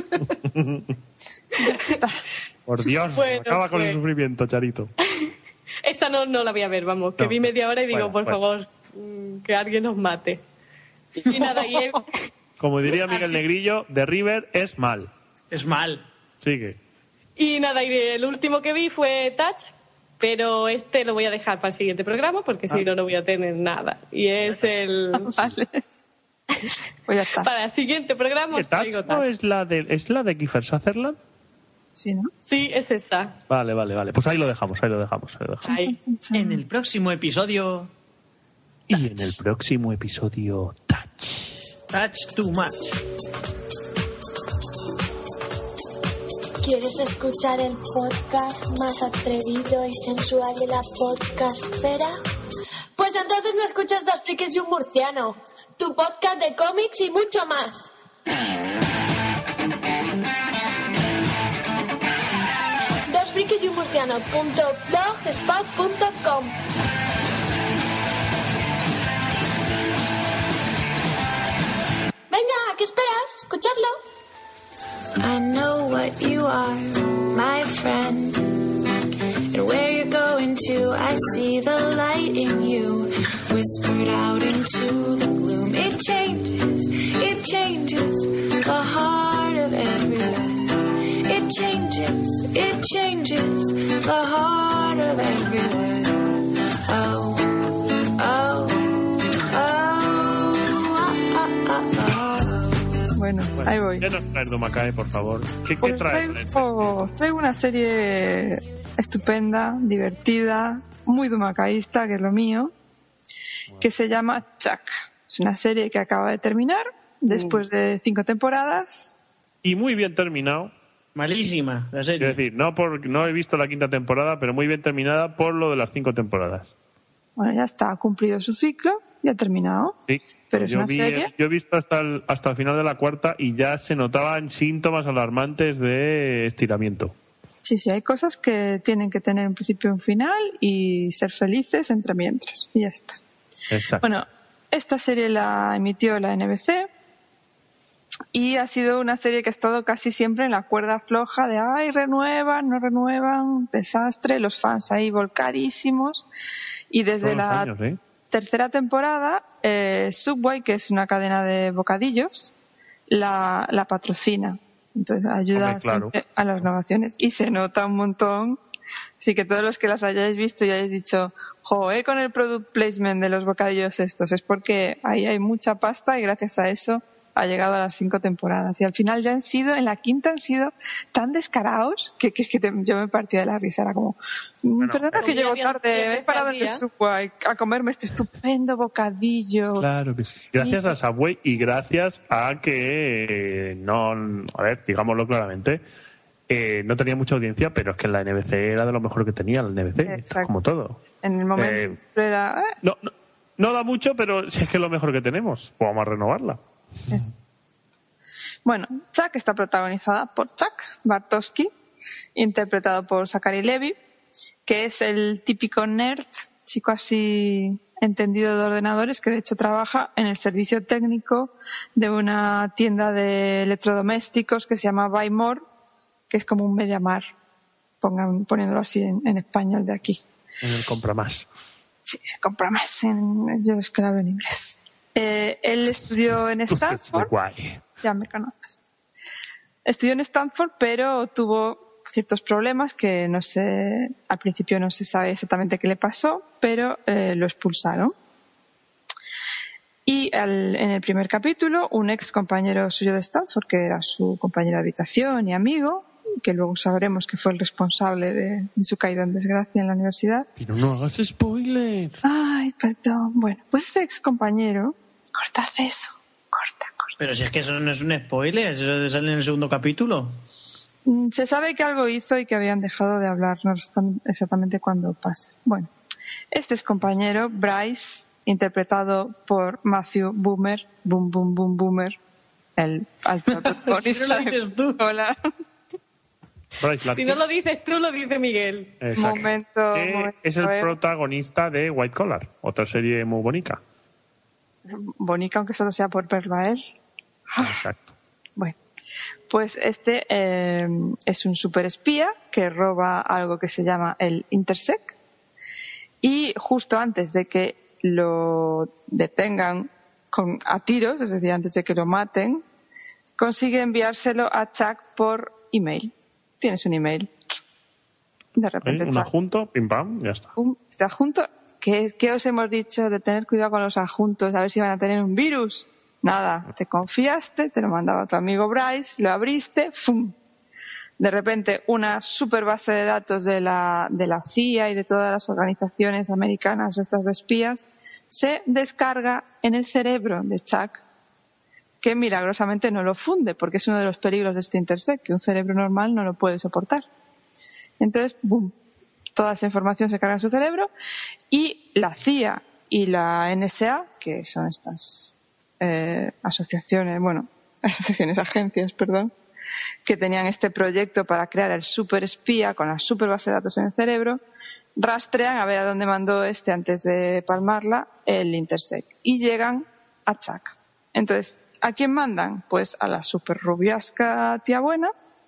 Por Dios, Bueno, acaba con el pues. sufrimiento, Charito. Esta no, no la voy a ver, vamos, que No, vi media hora y digo, bueno, por bueno. favor, mm, que alguien nos mate. Y nada, y, el- Como diría Miguel Negrillo, The River es mal. Es mal. Sigue. y nada, y el último que vi fue Touch, pero este lo voy a dejar para el siguiente programa porque si Ah. no, no voy a tener nada. Y es el... Vale. Pues ya está. Para el siguiente programa ¿Qué os traigo Touch no Touch. es la de, es la de Kiefer Sutherland? Sí, ¿no? Sí, es esa. Vale, vale, vale. Pues ahí lo dejamos, ahí lo dejamos. Ahí lo dejamos. Ahí. En el próximo episodio, Y en el próximo episodio, Touch. Touch Too Much. ¿Quieres escuchar el podcast más atrevido y sensual de la podcastfera? Pues entonces no escuchas Dos Frikis y un Murciano, tu podcast de cómics y mucho más. Dos Frikis y un Murciano punto blogspot punto com. Venga, ¿qué esperas? Escuchadlo. I know what you are, my friend. And where you're going to, I see the light in you. Whispered out into the gloom. It changes, it changes the heart of every man. changes, it changes the heart of everyone. Oh, oh, oh, oh, oh, oh. Bueno, ahí voy. ¿Qué nos traes, Dumakae, por favor? ¿Qué, Pues qué traes? traigo, traigo una serie estupenda, divertida, muy dumakaísta, que es lo mío, que se llama Chuck. Es una serie que acaba de terminar después de cinco temporadas. Y muy bien terminado. Malísima la serie. Es decir, no, por, no he visto la quinta temporada, pero muy bien terminada por lo de las cinco temporadas. Bueno, ya está, ha cumplido su ciclo, ya ha terminado. Sí. Pero es yo, una vi, serie. yo he visto hasta el, hasta el final de la cuarta y ya se notaban síntomas alarmantes de estiramiento. Sí, sí, hay cosas que tienen que tener un principio y un final y ser felices entre mientras. Y ya está. Exacto. Bueno, esta serie la emitió la N B C y ha sido una serie que ha estado casi siempre en la cuerda floja de ay, renuevan, no renuevan, desastre, los fans ahí volcadísimos. Y desde Todos la los años, ¿eh? tercera temporada, eh, Subway, que es una cadena de bocadillos, la, la patrocina. Entonces ayuda Hombre, claro. siempre a las renovaciones y se nota un montón. Así que todos los que las hayáis visto y hayáis dicho, joder, con el product placement de los bocadillos estos, es porque ahí hay mucha pasta y gracias a eso ha llegado a las cinco temporadas. Y al final ya han sido, en la quinta han sido tan descarados que, que es que te, yo me partía de la risa. Era como, Bueno, perdona que comía llego bien tarde, diez me he veces parado al en el día. Subway a comerme este estupendo bocadillo. Claro que sí. Gracias a Subway y gracias a que, eh, no, a ver, digámoslo claramente, eh, no tenía mucha audiencia, pero es que la N B C era de lo mejor que tenía, la N B C, Exacto. como todo. En el momento Eh, era, eh, No, no, no da mucho, pero si es que es lo mejor que tenemos, pues vamos a renovarla. es- Bueno, Chuck está protagonizada por Chuck Bartowski, interpretado por Zachary Levi, que es el típico nerd, chico así entendido de ordenadores, que de hecho trabaja en el servicio técnico de una tienda de electrodomésticos que se llama Buy More, que es como un MediaMarkt, pongan, poniéndolo así en, en español de aquí. En el compra más. Sí, compra más, en, yo es que la veo en inglés. Eh, él estudió en Entonces, Stanford. guay. Ya me conoces. Estudió en Stanford, pero tuvo ciertos problemas que no sé, al principio no se sabe exactamente qué le pasó, pero eh, lo expulsaron. Y al, en el primer capítulo, un ex compañero suyo de Stanford, que era su compañero de habitación y amigo, que luego sabremos que fue el responsable de, de su caída en desgracia en la universidad. Pero no hagas spoiler. Ay, perdón. Bueno, pues este ex compañero, cortad eso, corta, corta. Pero si es que eso no es un spoiler, eso sale en el segundo capítulo. Mm, Se sabe que algo hizo y que habían dejado de hablar, no están exactamente cuándo pasa. Bueno, este es compañero, Bryce, interpretado por Matthew Boomer, Boom Boom Boom Boomer, el alto protagonista. Si no lo dices tú. Hola. Bryce Si Latkin, no lo dices tú, lo dice Miguel. exacto, Momento, que momento, es el eh. protagonista de White Collar, otra serie muy bonita. Bonica, aunque solo sea por verlo a él. Exacto. Bueno, pues este eh, es un superespía que roba algo que se llama el Intersec y justo antes de que lo detengan con, a tiros, es decir, antes de que lo maten, consigue enviárselo a Chuck por email. Tienes un email. De repente, ¿Eh? Un Chuck, adjunto, pim pam, ya está. pum, este adjunto. ¿Qué, ¿Qué os hemos dicho de tener cuidado con los adjuntos? A ver si van a tener un virus. Nada, te confiaste, te lo mandaba tu amigo Bryce, lo abriste, ¡fum! De repente, una super base de datos de la, de la C I A y de todas las organizaciones americanas, estas de espías, se descarga en el cerebro de Chuck, que milagrosamente no lo funde, porque es uno de los peligros de este Intersec, que un cerebro normal no lo puede soportar. Entonces, ¡boom! Toda esa información se carga en su cerebro y la C I A y la N S A, que son estas eh, asociaciones, bueno, asociaciones, agencias, perdón, que tenían este proyecto para crear el super espía con la super base de datos en el cerebro, rastrean a ver a dónde mandó este antes de palmarla el Intersec y llegan a Chuck. Entonces, ¿a quién mandan? Pues a la super rubiasca tía buena,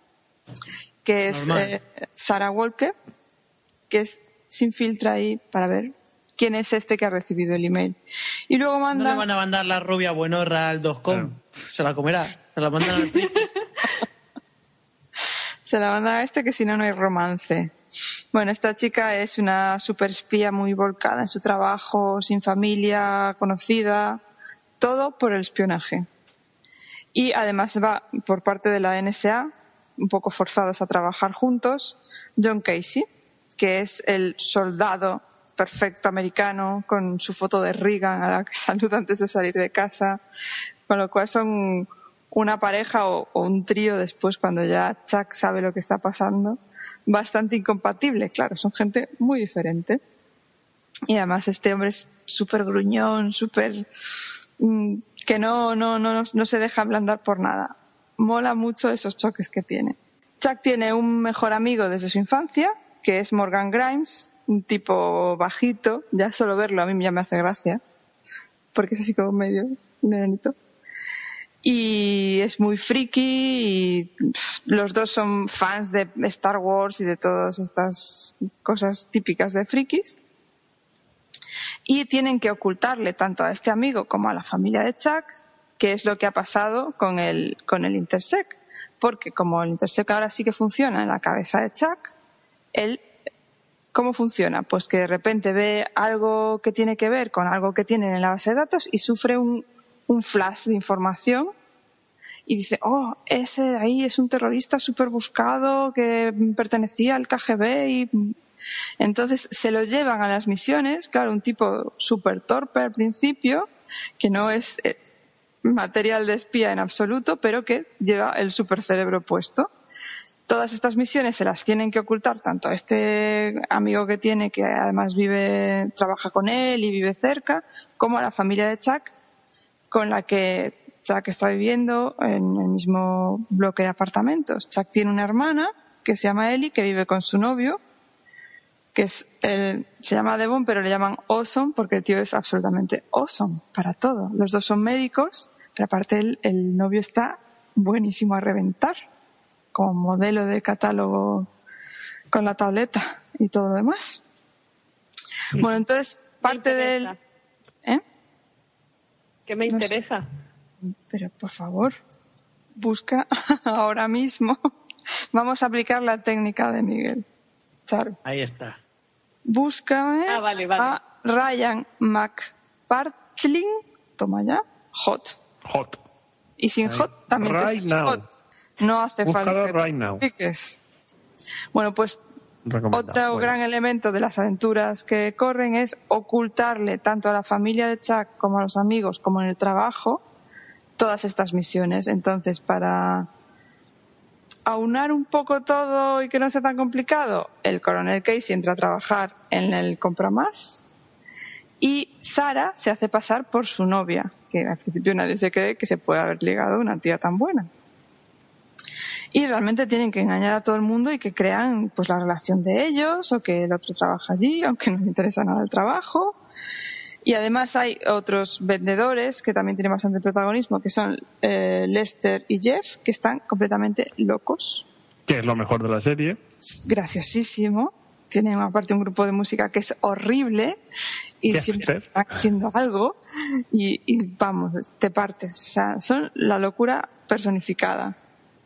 que es eh, Sarah Walker, que es, se infiltra ahí para ver quién es este que ha recibido el email. Y luego No mandan... le van a mandar la rubia buenorra al dos com. Claro. Se la comerá. Se la mandan al friki. Se la mandan a este, que si no, no hay romance. Bueno, esta chica es una super espía muy volcada en su trabajo, sin familia conocida, todo por el espionaje. Y además va por parte de la N S A, un poco forzados a trabajar juntos, John Casey, que es el soldado perfecto americano con su foto de Reagan a la que saluda antes de salir de casa, con lo cual son una pareja o, o un trío después, cuando ya Chuck sabe lo que está pasando, bastante incompatible. Claro, son gente muy diferente. Y además este hombre es súper gruñón, súper mmm, que no, no, no, no se deja ablandar por nada. Mola mucho esos choques que tiene. Chuck tiene un mejor amigo desde su infancia, que es Morgan Grimes, un tipo bajito. Ya solo verlo a mí ya me hace gracia, porque es así como medio nenito. Y es muy friki y pff, los dos son fans de Star Wars y de todas estas cosas típicas de frikis. Y tienen que ocultarle tanto a este amigo como a la familia de Chuck qué es lo que ha pasado con el, con el Intersect. Porque como el Intersect ahora sí que funciona en la cabeza de Chuck, él, ¿cómo funciona? Pues que de repente ve algo que tiene que ver con algo que tienen en la base de datos y sufre un, un flash de información y dice, oh, ese de ahí es un terrorista súper buscado que pertenecía al K G B, y entonces se lo llevan a las misiones. Claro, un tipo súper torpe al principio, que no es material de espía en absoluto, pero que lleva el supercerebro puesto. Todas estas misiones se las tienen que ocultar tanto a este amigo que tiene, que además vive, trabaja con él y vive cerca, como a la familia de Chuck, con la que Chuck está viviendo en el mismo bloque de apartamentos. Chuck tiene una hermana que se llama Ellie, que vive con su novio, que es el, se llama Devon, pero le llaman Awesome porque el tío es absolutamente awesome para todo. Los dos son médicos, pero aparte el, el novio está buenísimo a reventar, como modelo de catálogo con la tableta y todo lo demás. Bueno, entonces parte del... ¿Eh? ¿Qué me interesa? No sé. Pero por favor, busca ahora mismo. Vamos a aplicar la técnica de Miguel. Charo. Ahí está. Búscame ah, vale, vale. a Ryan McPartling. Toma ya. Hot. Hot. Y sin Ahí. hot también Right te now. hot. No hace Búscalo falta que right now. piques. Bueno, pues otro bueno. gran elemento de las aventuras que corren es ocultarle tanto a la familia de Chuck como a los amigos como en el trabajo todas estas misiones. Entonces, para aunar un poco todo y que no sea tan complicado, el coronel Casey entra a trabajar en el Compramás y Sara se hace pasar por su novia, que al principio nadie se cree que se puede haber ligado a una tía tan buena. Y realmente tienen que engañar a todo el mundo y que crean pues la relación de ellos, o que el otro trabaja allí, aunque no le interesa nada el trabajo. Y además hay otros vendedores que también tienen bastante protagonismo, que son eh, Lester y Jeff, que están completamente locos. Que es lo mejor de la serie. Graciosísimo. Tienen aparte un grupo de música que es horrible y siempre están haciendo algo y, y vamos, te partes. O sea, son la locura personificada.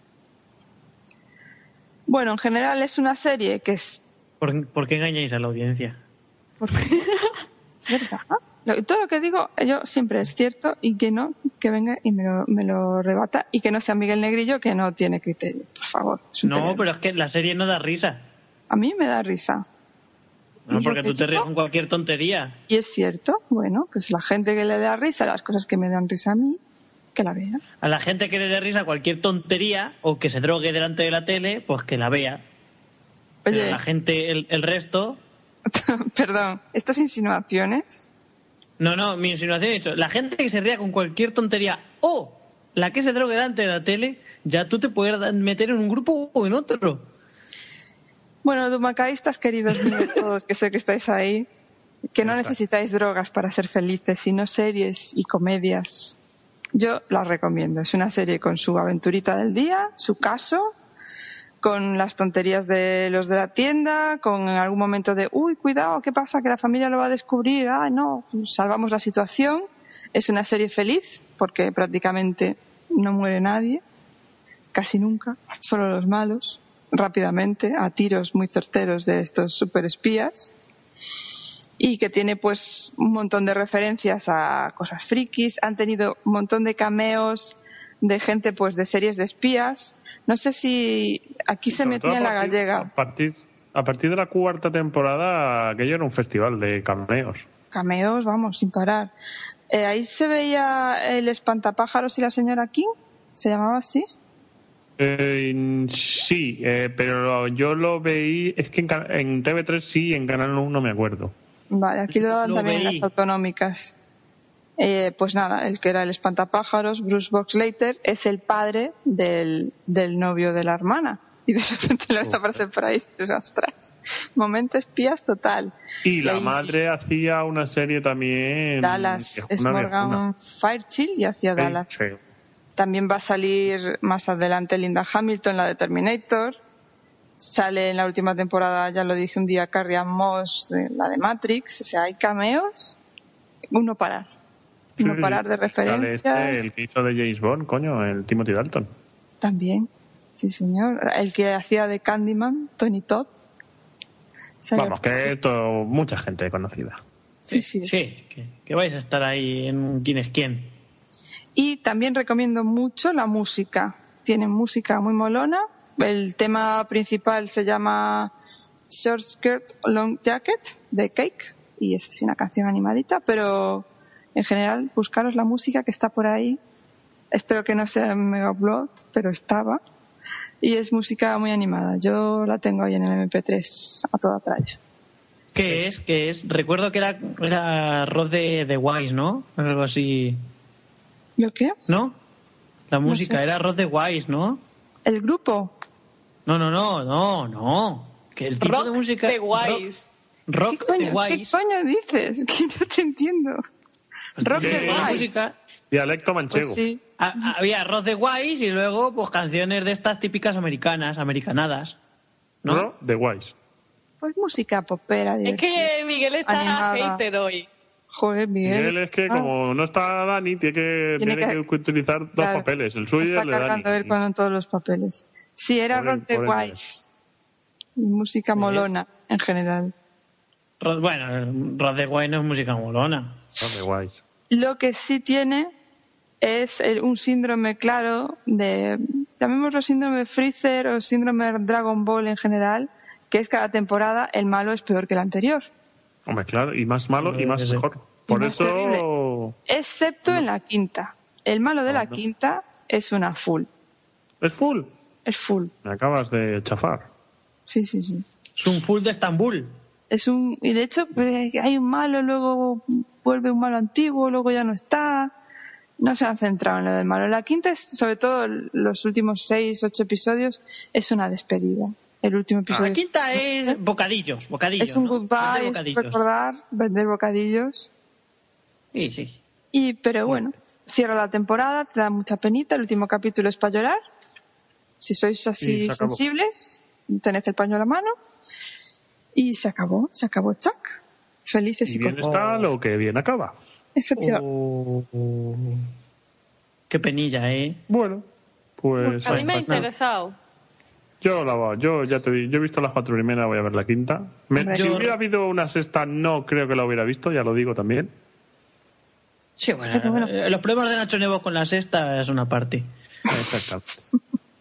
Bueno, en general es una serie que es... ¿Por, ¿por qué engañáis a la audiencia? ¿Por qué? Es verdad. Lo, todo lo que digo yo siempre es cierto, y que no, que venga y me lo, me lo rebata, y que no sea Miguel Negrillo, que no tiene criterio, por favor. No, teléfono. Pero es que la serie no da risa. A mí me da risa. No, porque tú te ríes con cualquier tontería. Y es cierto, bueno, pues la gente que le da risa, las cosas que me dan risa a mí, que la vea. A la gente que le dé risa cualquier tontería o que se drogue delante de la tele, pues que la vea. Oye, pero la gente, el, el resto... Perdón, ¿estas insinuaciones? No, no, mi insinuación es hecho. La gente que se ría con cualquier tontería o la que se drogue delante de la tele, ya tú te puedes meter en un grupo o en otro. Bueno, dumacaístas queridos míos todos, que sé que estáis ahí, que no necesitáis drogas para ser felices, sino series y comedias. Yo las recomiendo. Es una serie con su aventurita del día, su caso, con las tonterías de los de la tienda, con en algún momento de uy, cuidado, ¿qué pasa? Que la familia lo va a descubrir. Ah, no, salvamos la situación. Es una serie feliz porque prácticamente no muere nadie, casi nunca, solo los malos. rápidamente a tiros muy certeros de estos superespías, y que tiene pues un montón de referencias a cosas frikis. Han tenido un montón de cameos de gente pues de series de espías. No sé si aquí se metía en la gallega. A partir, a partir de la cuarta temporada, aquello era un festival de cameos. Cameos, vamos, sin parar. Eh, ahí se veía el espantapájaros y la señora King, ¿se llamaba así? Eh, sí, eh, pero yo lo veí, es que en, en T V tres sí, en Canal uno no me acuerdo. Vale, aquí lo daban Lo también en veí. las autonómicas. Eh, pues nada, el que era el espantapájaros, Bruce Boxleiter, es el padre del, del novio de la hermana. Y de repente lo ves aparecer por ahí y dices, ostras, momento espías total. Y la ahí- madre hacía una serie también. Dallas, que es una de- Morgan una- Fairchild y hacía Sí, Dallas. sí. También va a salir más adelante Linda Hamilton, la de Terminator. Sale en la última temporada, ya lo dije un día, Carrie Ann Moss, de la de Matrix. O sea, hay cameos, uno parar. No Sí, parar de sale referencias. este, el que hizo de James Bond, coño, el Timothy Dalton. También, sí señor. El que hacía de Candyman, Tony Todd. Sale- Vamos, que esto, mucha gente conocida. Sí, sí. Sí, que, que vais a estar ahí en un quién es quién. Y también recomiendo mucho la música. Tienen música muy molona. El tema principal se llama Short Skirt Long Jacket de Cake, y es así una canción animadita, pero en general buscaros la música que está por ahí. Espero que no sea Mega Upload, pero estaba. Y es música muy animada. Yo la tengo ahí en el eme pe tres a toda tralla. ¿Qué es? ¿Qué es? Recuerdo que era, era Rod de, de Wise, ¿no? Algo así. ¿Lo qué? ¿No? La música sé. era Rod de Wise, ¿no? ¿El grupo? No, no, no, no, no. Que el tipo Rock de música. de Wise. Rock, ¿Qué rock coño, de ¿Qué Wise. coño dices? Que no te entiendo. Rock ¿Qué? de La Wise. música. Dialecto manchego. Pues sí. Ha- había Rod de Wise y luego pues canciones de estas típicas americanas, americanadas. ¿no? ¿No? The Wise. Pues música popera. Es divertida. que Miguel está Animada. hater hoy. Joder, Miguel. Miguel es que Ah, como no está Dani, tiene que, Tiene tiene que- que utilizar dos claro, papeles, el suyo y está el de Dani. cargando él con todos los papeles. Sí, era Pobre- rock de pobre Wise. Música molona, en general. Rod- bueno, Rod de Wise no es música molona. No, The Wise. Lo que sí tiene es el- un síndrome claro de, llamémoslo síndrome Freezer o síndrome Dragon Ball en general, que es cada temporada el malo es peor que el anterior. Hombre, claro, y más malo y más Ese. mejor. Por más eso... terrible. Excepto en la quinta. El malo de la no. quinta es una full. ¿Es full? Es full. Me acabas de chafar. Sí, sí, sí. Es un full de Estambul. Es un, y de hecho eh, hay un malo, luego vuelve un malo antiguo, luego ya no está. No se han centrado en lo del malo. La quinta es, sobre todo los últimos seis, ocho episodios, es una despedida. El último episodio La quinta es bocadillos, bocadillos. es un ¿no? goodbye, Vender es bocadillos. recordar, vender bocadillos. Sí, sí. Y, pero bueno, cierra la temporada, te da mucha penita. El último capítulo es para llorar. Si sois Y así se acabó. sensibles, tened el paño a la mano. Y se acabó, se acabó Chuck. Felices y, Y bien contentos. está lo que bien acaba. Efectivamente. Oh, oh. Qué penilla, ¿eh? Bueno, pues... A mí me ha ahí está. interesado. Yo, la, yo ya te di, yo he visto las cuatro primeras, voy a ver la quinta. Me- Hombre, si yo- hubiera habido una sexta, no creo que la hubiera visto, ya lo digo también. Sí, bueno, Pero bueno. eh, los problemas de Nacho Nevo con la sexta es una parte. Exactamente.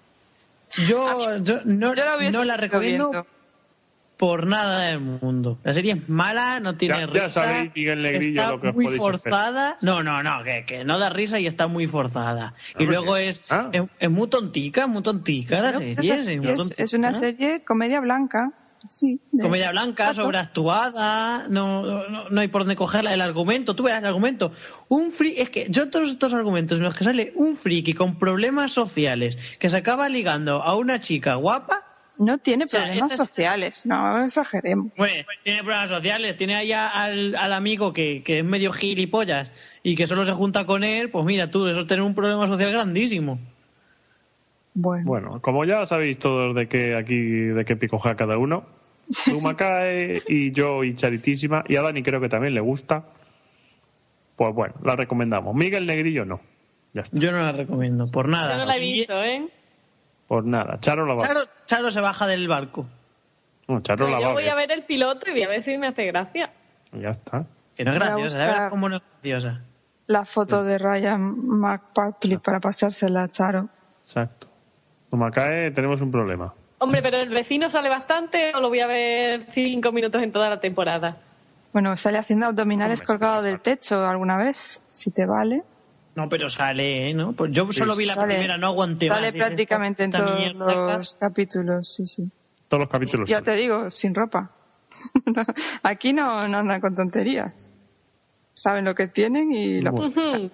Yo, yo no, Yo la hubiese no la seguido recomiendo viendo. por nada del mundo. La serie es mala, no tiene Ya- risa. ya sabéis, Miguel Negrillo, está lo que os muy podéis forzada. No, no, no, que, que no da risa y está muy forzada. y Hombre, luego que- es, ah. es, es muy tontica, muy tontica la No, serie. pero es, así, muy es- tontica. es una serie comedia blanca. Sí, de- Comedia blanca, Exacto. sobreactuada, no, no, no hay por dónde cogerla. El argumento, tú verás el argumento. Un friki, es que yo todos estos argumentos en los que sale un friki con problemas sociales que se acaba ligando a una chica guapa, No tiene O sea, problemas esa es- sociales, no exageremos. bueno, tiene problemas sociales, tiene ahí a- al, al amigo que, que es medio gilipollas y que solo se junta con él, pues mira tú, eso es tener un problema social grandísimo. Bueno, Bueno, como ya sabéis todos de qué aquí, de qué picojea cada uno, Tumacae y yo y Charitísima, y a Dani creo que también le gusta, pues bueno, la recomendamos. Miguel Negrillo no. Ya está. Yo no la recomiendo, por nada. Yo no la he Y- visto, ¿eh? Pues nada, Charo la va. Charo, Charo se baja del barco. No, Charo la Yo va. voy a ver el piloto y voy a ver si me hace gracia. Ya está. Que no es Voy a graciosa, buscar- ya verás cómo no es graciosa. La foto de Ryan McPartley para pasársela a Charo. Exacto. Como cae, tenemos un problema. Hombre, pero el vecino sale bastante o lo voy a ver cinco minutos en toda la temporada. Bueno, sale haciendo abdominales Hombre, colgado sí, del techo alguna vez, si te vale. No, pero sale, ¿no? Pues yo solo vi la Sale- primera, no aguanté más. Sale Dije, prácticamente en esta todos mierda. los capítulos, sí, sí. Todos los capítulos. Ya son. te digo, sin ropa. Aquí no, no andan con tonterías. Saben lo que tienen y lo... Bueno. Ujú.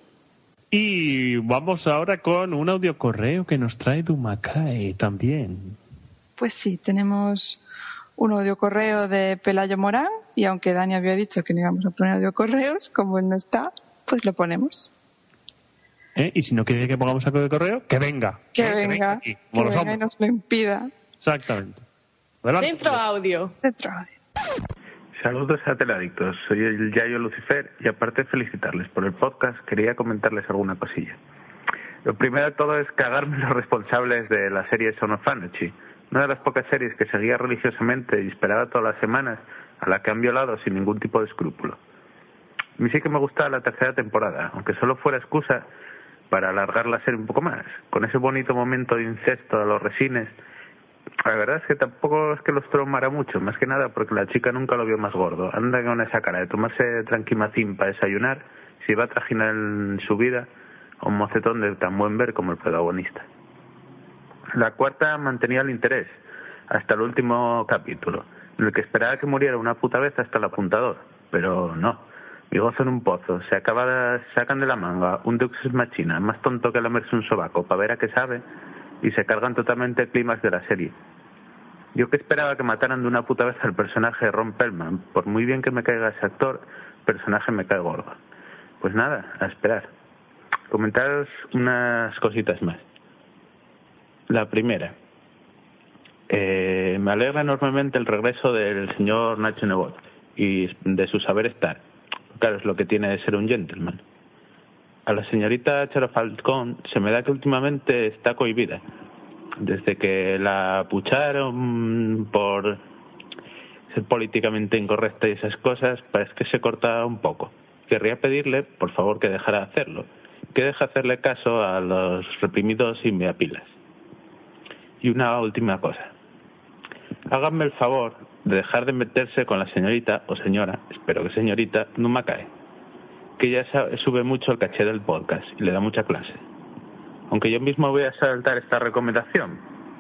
Y vamos ahora con un audio correo que nos trae Dumacae también. Pues sí, tenemos un audio correo de Pelayo Morán y aunque Dani había dicho que no íbamos a poner audio correos, como él no está, pues lo ponemos. ¿Eh? Y si no quiere que pongamos audio correo, que venga. Que ¿Eh? venga, aquí, que como los venga y hombres. nos lo impida. Exactamente. Adelante. Dentro audio. Dentro audio. Saludos a Teleadictos, soy el Yayo Lucifer y aparte de felicitarles por el podcast, quería comentarles alguna cosilla. Lo primero de todo es cagarme los responsables de la serie Son of Anarchy, una de las pocas series que seguía religiosamente y esperaba todas las semanas, a la que han violado sin ningún tipo de escrúpulo. A mí sí que me gustaba la tercera temporada, aunque solo fuera excusa para alargar la serie un poco más, con ese bonito momento de incesto a los resines. La verdad es que tampoco es que los traumara mucho, más que nada porque la chica nunca lo vio más gordo. Anda con esa cara de tomarse tranquimacín para desayunar, si va a trajinar en su vida a un mocetón de tan buen ver como el protagonista. La cuarta mantenía el interés hasta el último capítulo, en el que esperaba que muriera una puta vez hasta el apuntador, pero no. Mi gozo en un pozo, se acaba, sacan de la manga un Deus Ex Machina más tonto que lamerse un sobaco para ver a qué sabe, y se cargan totalmente el clímax de la serie. Yo que esperaba que mataran de una puta vez al personaje de Ron Perlman, por muy bien que me caiga ese actor, el personaje me cae gordo. Pues nada, a esperar. Comentaros unas cositas más. La primera, eh, me alegra enormemente el regreso del señor Nacho Nebot y de su saber estar. Claro, es lo que tiene de ser un gentleman. A la señorita Charo Falcón se me da que últimamente está cohibida. Desde que la apucharon por ser políticamente incorrecta y esas cosas, parece que se corta un poco. Querría pedirle, por favor, que dejara de hacerlo. Que deje hacerle caso a los reprimidos y meapilas. Y una última cosa. Háganme el favor de dejar de meterse con la señorita, o señora, espero que señorita, Dumacae, que ella sube mucho el caché del podcast y le da mucha clase. Aunque yo mismo voy a saltar esta recomendación,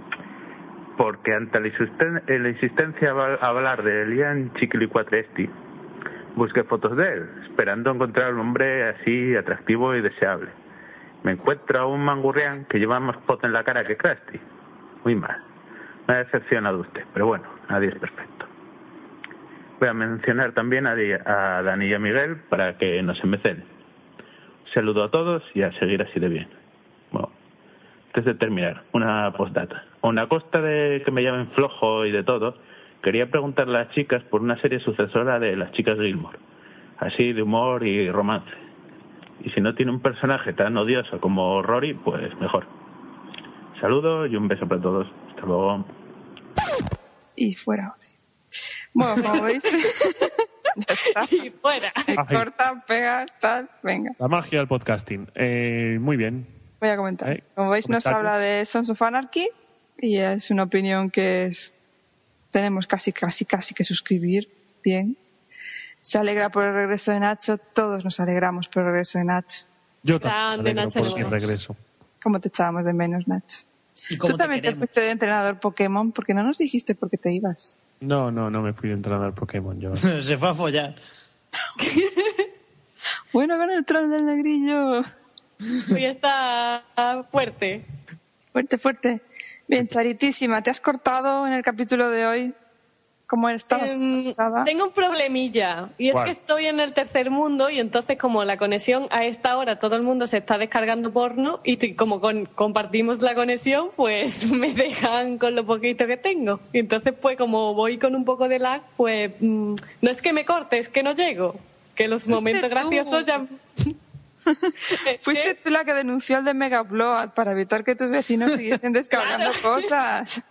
porque ante la, insisten- la insistencia a hablar de Elian Chiquilicuatresti, busqué fotos de él, esperando encontrar un hombre así atractivo y deseable. Me encuentro a un mangurrián que lleva más pot en la cara que Krusty. Muy mal. Me ha decepcionado usted, pero bueno, nadie es perfecto. Voy a mencionar también a, Di- a Dani y a Miguel para que no se me celen. Saludo a todos y a seguir así de bien. Bueno, antes de terminar, una postdata. A una costa de que me llamen flojo y de todo, quería preguntarle a las chicas por una serie sucesora de Las Chicas Gilmore. Así de humor y romance. Y si no tiene un personaje tan odioso como Rory, pues mejor. Saludos y un beso para todos. Hasta luego. Y fuera. Bueno, como veis, ya está. Y fuera. Eh, corta, pega, tal, venga. La magia del podcasting. Eh, muy bien. Voy a comentar. Eh, Como veis, nos comentarios. habla de Sons of Anarchy y es una opinión que es- tenemos casi, casi, casi que suscribir. Bien. Se alegra por el regreso de Nacho. Todos nos alegramos por el regreso de Nacho. Yo Grande, también me alegro Nacho por su Nebot. regreso. ¿Cómo te echábamos de menos, Nacho? ¿Y cómo Tú te también te, queremos? fuiste de entrenador Pokémon porque no nos dijiste por qué te ibas. No, no, no me fui de entrenador Pokémon yo. Se fue a follar. Bueno, con el troll del negrillo. Hoy está fuerte. Fuerte, fuerte. Bien, Charitísima, ¿te has cortado en el capítulo de hoy? ¿Cómo estabas? Em, cansada? tengo un problemilla y es ¿Cuál? que estoy en el tercer mundo y entonces como la conexión a esta hora todo el mundo se está descargando porno y t- como con- compartimos la conexión pues me dejan con lo poquito que tengo y entonces pues como voy con un poco de lag pues mm, no es que me corte, es que no llego, que los momentos tú. graciosos ya Fuiste tú la que denunció al de Mega Upload para evitar que tus vecinos siguiesen descargando cosas.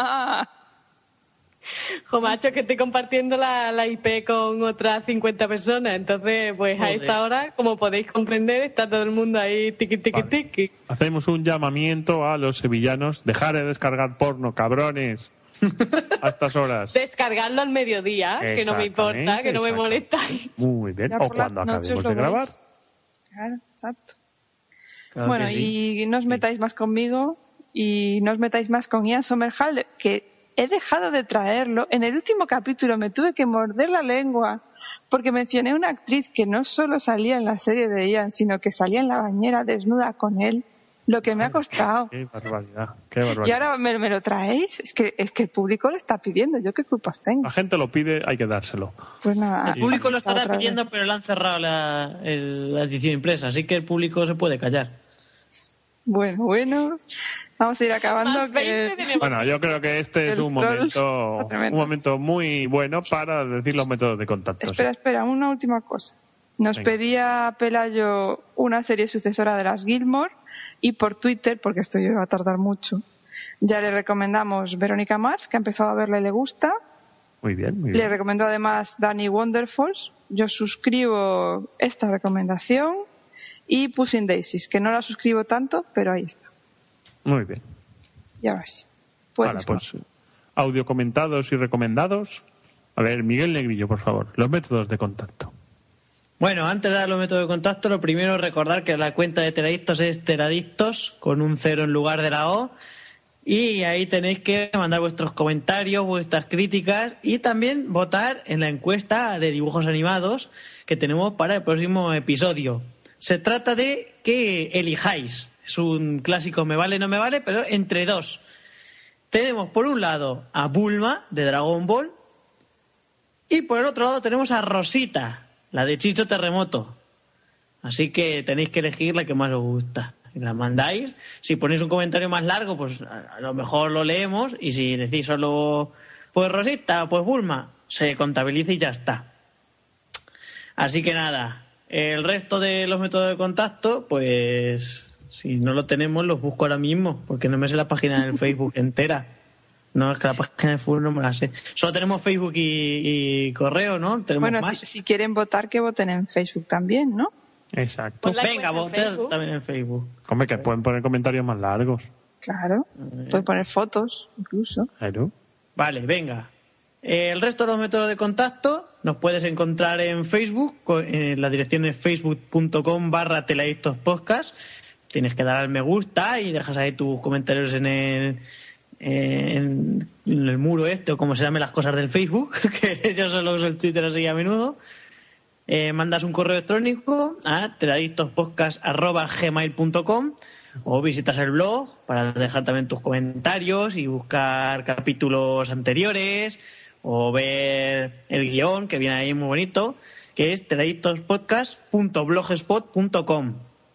Jo, macho, que estoy compartiendo la, la I P con otras cincuenta personas. Entonces, pues a Joder. esta hora, como podéis comprender, está todo el mundo ahí tiqui, tiqui, Vale. tiqui. Hacemos un llamamiento a los sevillanos. Dejar de descargar porno, cabrones. A estas horas. Descargarlo al mediodía, que no me importa, que no me Exactamente, molesta. Muy bien. Ya O por las cuando noches acabemos lo de grabar. veis. Claro, exacto. Claro Bueno, que sí. y no os metáis más conmigo y no os metáis más con Ian Somerhalder, que he dejado de traerlo. En el último capítulo me tuve que morder la lengua porque mencioné una actriz que no solo salía en la serie de Ian, sino que salía en la bañera desnuda con él, lo que me ha costado. Qué barbaridad, qué barbaridad. Y ahora me, me lo traéis. Es que, es que el público lo está pidiendo. ¿Yo qué culpas tengo? La gente lo pide, hay que dárselo. Pues nada. El público lo está estará otra vez. pidiendo, pero le han cerrado la, el- la edición impresa, así que el público se puede callar. Bueno, bueno. Vamos a ir acabando. Más que- veinte tenemos. Bueno, yo creo que este es El un troll momento, está tremendo. un momento muy bueno para decir los métodos de contacto. sí. Espera, espera, una última cosa. Nos Venga. pedía Pelayo una serie sucesora de las Gilmore y por Twitter, porque esto iba a tardar mucho, ya le recomendamos Verónica Mars, que ha empezado a verla y le gusta. Muy bien, muy Le bien. recomendó además Danny Wonderfalls. Yo suscribo esta recomendación y Pushing Daisies, que no la suscribo tanto, pero ahí está. Muy bien. Y ahora sí. Vale, Puedes, pues audio comentados y recomendados. A ver, Miguel Negrillo, por favor, los métodos de contacto. Bueno, antes de dar los métodos de contacto, lo primero es recordar que la cuenta de Teradictos es Teradictos, con un cero en lugar de la O. Y ahí tenéis que mandar vuestros comentarios, vuestras críticas y también votar en la encuesta de dibujos animados que tenemos para el próximo episodio. Se trata de que elijáis. Es un clásico me vale, no me vale, pero entre dos. Tenemos por un lado a Bulma, de Dragon Ball, y por el otro lado tenemos a Rosita, la de Chicho Terremoto. Así que tenéis que elegir la que más os gusta. Y la mandáis. Si ponéis un comentario más largo, pues a lo mejor lo leemos. Y si decís solo, pues Rosita, pues Bulma, se contabiliza y ya está. Así que nada, el resto de los métodos de contacto, pues si no lo tenemos, los busco ahora mismo, porque no me sé la página del Facebook entera. No, es que la página del Facebook no me la sé. Solo tenemos Facebook y, y correo, ¿no? Tenemos bueno, más. si, si quieren votar, que voten en Facebook también, ¿no? Exacto. Pon la Venga, cuenta en votar Facebook. también en Facebook. Hombre, que pueden poner comentarios más largos. Claro. Pueden poner fotos, incluso. Claro. Vale, venga. Eh, el resto de los métodos de contacto nos puedes encontrar en Facebook. co- eh, la dirección es facebook.com barra Teladictos Podcast. Tienes que dar al me gusta y dejas ahí tus comentarios en el, en, en el muro este o como se llamen las cosas del Facebook, que yo solo uso el Twitter así a menudo. Eh, mandas un correo electrónico a teladictospodcast arroba gmail punto com o visitas el blog para dejar también tus comentarios y buscar capítulos anteriores o ver el guión que viene ahí muy bonito, que es teladictospodcast punto blogspot punto com.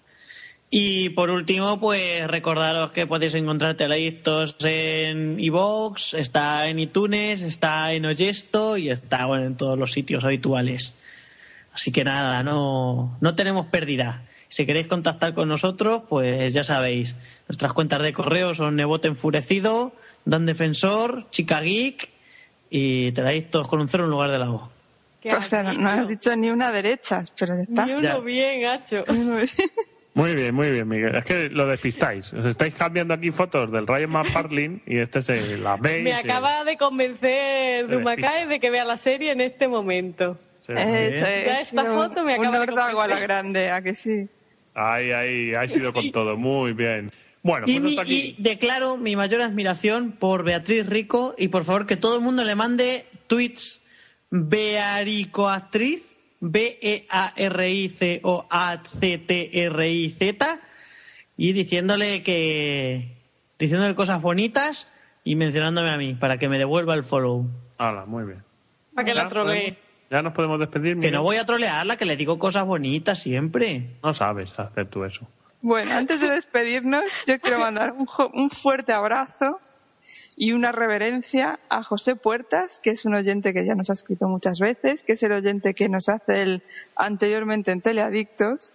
Y por último, pues recordaros que podéis encontrar Teladictos en iVoox, está en iTunes, está en Oyesto y está, bueno, en todos los sitios habituales. Así que nada, no, no tenemos pérdida. Si queréis contactar con nosotros, pues ya sabéis, nuestras cuentas de correo son Nebote Enfurecido, Dan Defensor, Chica Geek y Teladictos con un cero en lugar de la O. ¿Qué O sea, no, no has dicho ni una derecha, pero ya está. Ni uno Ya. bien, hacho. Muy bien, muy bien, Miguel. Es que lo despistáis. Os estáis cambiando aquí fotos del Ryan McFarlane y este es el, la veis. Me acaba de convencer Se Dumacae de que vea la serie en este momento. Sí. Eh, bien. eh, Ya ha esta sido foto me un acaba de ordago a la convencer. grande, ¿a que sí? Ahí, ahí, ha sido con Sí. todo. Muy bien. Bueno, Y, pues mi- hasta aquí. y declaro mi mayor admiración por Beatriz Rico y por favor que todo el mundo le mande tweets Bearicoactriz, B E A R I C O A C T R I Z, y diciéndole que diciéndole cosas bonitas y mencionándome a mí para que me devuelva el follow. Hala, muy bien. Para que ¿Ya la trolee. podemos- Ya nos podemos despedir, Que Miguel. no voy a trolearla, que le digo cosas bonitas siempre. No sabes hacer tú eso. Bueno, antes de despedirnos, yo quiero mandar un, jo- un fuerte abrazo y una reverencia a José Puertas, que es un oyente que ya nos ha escrito muchas veces, que es el oyente que nos hace el anteriormente en Teleadictos